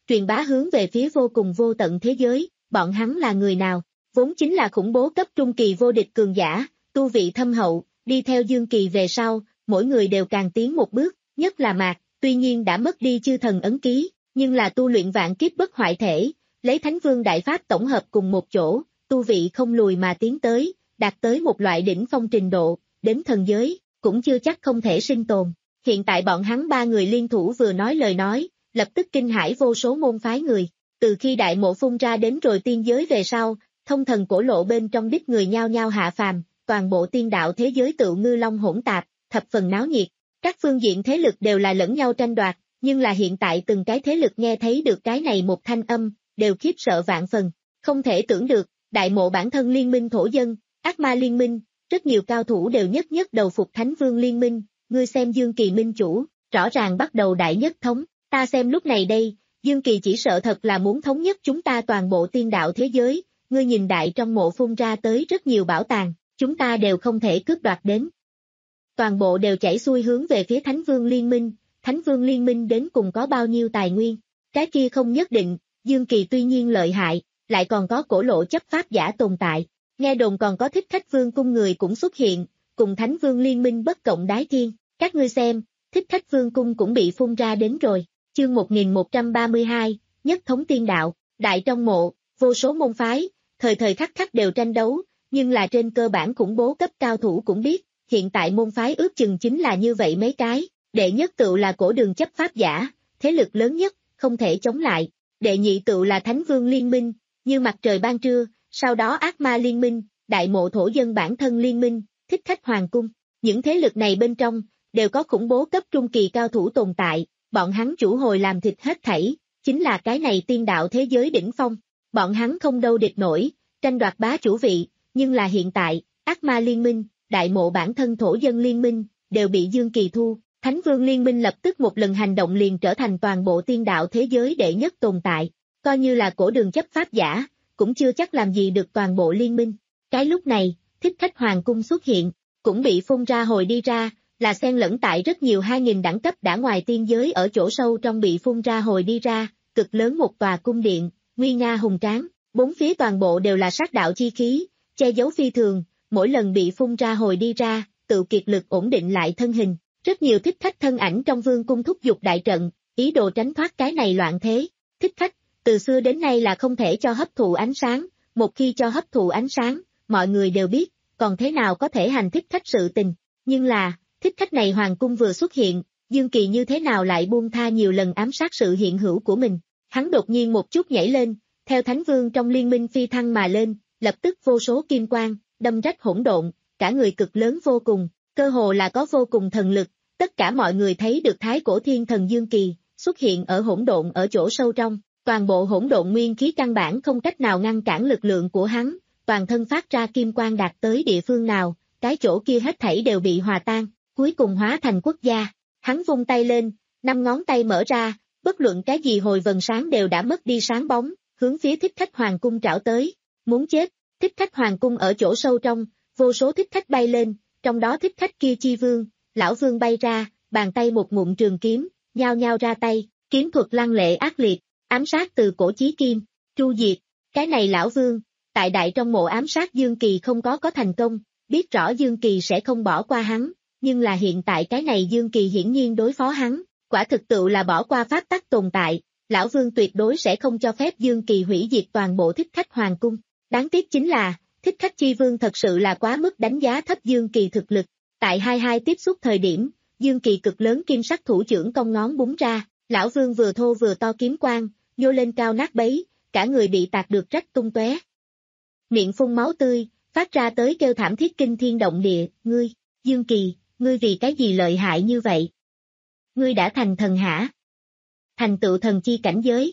S2: truyền bá hướng về phía vô cùng vô tận thế giới, bọn hắn là người nào? Vốn chính là khủng bố cấp trung kỳ vô địch cường giả, tu vị thâm hậu, đi theo Dương Kỳ về sau, mỗi người đều càng tiến một bước, nhất là Mạc, tuy nhiên đã mất đi chư thần ấn ký, nhưng là tu luyện vạn kiếp bất hoại thể, lấy Thánh Vương Đại Pháp tổng hợp cùng một chỗ, tu vị không lùi mà tiến tới, đạt tới một loại đỉnh phong trình độ, đến thần giới, cũng chưa chắc không thể sinh tồn. Hiện tại bọn hắn ba người liên thủ vừa nói lời nói, lập tức kinh hãi vô số môn phái người. Từ khi đại mộ phun ra đến rồi tiên giới về sau, thông thần cổ lộ bên trong đích người nhao nhao hạ phàm, toàn bộ tiên đạo thế giới tự ngư long hỗn tạp, thập phần náo nhiệt. Các phương diện thế lực đều là lẫn nhau tranh đoạt, nhưng là hiện tại từng cái thế lực nghe thấy được cái này một thanh âm, đều khiếp sợ vạn phần. Không thể tưởng được, đại mộ bản thân liên minh thổ dân, ác ma liên minh, rất nhiều cao thủ đều nhất nhất đầu phục Thánh Vương liên minh, ngươi xem Dương Kỳ minh chủ, rõ ràng bắt đầu đại nhất thống, ta xem lúc này đây, Dương Kỳ chỉ sợ thật là muốn thống nhất chúng ta toàn bộ tiên đạo thế giới, ngươi nhìn đại trong mộ phun ra tới rất nhiều bảo tàng, chúng ta đều không thể cướp đoạt đến. Toàn bộ đều chảy xuôi hướng về phía Thánh Vương liên minh, Thánh Vương liên minh đến cùng có bao nhiêu tài nguyên, cái kia không nhất định, Dương Kỳ tuy nhiên lợi hại, lại còn có cổ lộ chấp pháp giả tồn tại, nghe đồn còn có Thích Khách Vương cung người cũng xuất hiện, cùng Thánh Vương liên minh bất cộng đái thiên, các ngươi xem, Thích Khách Vương cung cũng bị phun ra đến rồi, chương một nghìn một trăm ba mươi hai, nhất thống tiên đạo, đại trong mộ, vô số môn phái, thời thời khắc khắc đều tranh đấu, nhưng là trên cơ bản khủng bố cấp cao thủ cũng biết, hiện tại môn phái ước chừng chính là như vậy mấy cái, đệ nhất tựu là cổ đường chấp pháp giả, thế lực lớn nhất, không thể chống lại, đệ nhị tựu là Thánh Vương liên minh, như mặt trời ban trưa, sau đó ác ma liên minh, đại mộ thổ dân bản thân liên minh, Thích Khách hoàng cung, những thế lực này bên trong, đều có khủng bố cấp trung kỳ cao thủ tồn tại, bọn hắn chủ hồi làm thịt hết thảy, chính là cái này tiên đạo thế giới đỉnh phong, bọn hắn không đâu địch nổi, tranh đoạt bá chủ vị, nhưng là hiện tại, ác ma liên minh, đại mộ bản thân thổ dân liên minh, đều bị Dương Kỳ thu, Thánh Vương liên minh lập tức một lần hành động liền trở thành toàn bộ tiên đạo thế giới đệ nhất tồn tại, coi như là cổ đường chấp pháp giả, cũng chưa chắc làm gì được toàn bộ liên minh. Cái lúc này, Thích Khách hoàng cung xuất hiện, cũng bị phun ra hồi đi ra, là xen lẫn tại rất nhiều hai nghìn đẳng cấp đã ngoài tiên giới ở chỗ sâu trong bị phun ra hồi đi ra, cực lớn một tòa cung điện, nguy nga hùng tráng, bốn phía toàn bộ đều là sát đạo chi khí, che giấu phi thường, mỗi lần bị phun ra hồi đi ra, tự kiệt lực ổn định lại thân hình. Rất nhiều thích khách thân ảnh trong vương cung thúc giục đại trận, ý đồ tránh thoát cái này loạn thế. Thích khách, từ xưa đến nay là không thể cho hấp thụ ánh sáng, một khi cho hấp thụ ánh sáng, mọi người đều biết, còn thế nào có thể hành thích khách sự tình. Nhưng là, thích khách này hoàng cung vừa xuất hiện, Dương Kỳ như thế nào lại buông tha nhiều lần ám sát sự hiện hữu của mình. Hắn đột nhiên một chút nhảy lên, theo Thánh Vương trong liên minh phi thăng mà lên, lập tức vô số kim quang, đâm rách hỗn độn, cả người cực lớn vô cùng, cơ hồ là có vô cùng thần lực. Tất cả mọi người thấy được thái cổ thiên thần Dương Kỳ xuất hiện ở hỗn độn ở chỗ sâu trong, toàn bộ hỗn độn nguyên khí căn bản không cách nào ngăn cản lực lượng của hắn, toàn thân phát ra kim quang đạt tới địa phương nào, cái chỗ kia hết thảy đều bị hòa tan, cuối cùng hóa thành quốc gia. Hắn vung tay lên, năm ngón tay mở ra, bất luận cái gì hồi vần sáng đều đã mất đi sáng bóng, hướng phía thích khách hoàng cung trảo tới, muốn chết. Thích khách hoàng cung ở chỗ sâu trong, vô số thích khách bay lên, trong đó thích khách kia chi vương, lão vương bay ra, bàn tay một ngụm trường kiếm, nhao nhao ra tay, kiếm thuật lăng lệ ác liệt, ám sát từ cổ chí kim, tru diệt. Cái này lão vương, tại đại trong mộ ám sát Dương Kỳ không có có thành công, biết rõ Dương Kỳ sẽ không bỏ qua hắn, nhưng là hiện tại cái này Dương Kỳ hiển nhiên đối phó hắn, quả thực tự là bỏ qua pháp tắc tồn tại, lão vương tuyệt đối sẽ không cho phép Dương Kỳ hủy diệt toàn bộ thích khách hoàng cung. Đáng tiếc chính là, thích khách chi vương thật sự là quá mức đánh giá thấp Dương Kỳ thực lực. Tại hai hai tiếp xúc thời điểm, Dương Kỳ cực lớn kim sắc thủ trưởng cong ngón búng ra, lão vương vừa thô vừa to kiếm quang, nhô lên cao nát bấy, cả người bị tạc được rách tung tóe. Miệng phun máu tươi, phát ra tới kêu thảm thiết kinh thiên động địa, ngươi, Dương Kỳ, ngươi vì cái gì lợi hại như vậy? Ngươi đã thành thần hả? Thành tựu thần chi cảnh giới.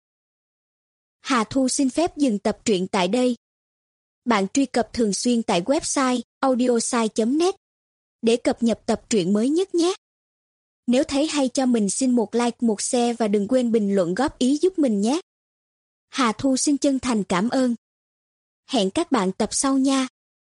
S3: Hà Thu xin phép dừng tập truyện tại đây. Bạn truy cập thường xuyên tại website audiosai chấm net để cập nhật tập truyện mới nhất nhé. Nếu thấy hay cho mình xin một like, một share và đừng quên bình luận góp ý giúp mình nhé. Hà Thu xin chân thành cảm ơn. Hẹn các bạn tập sau nha.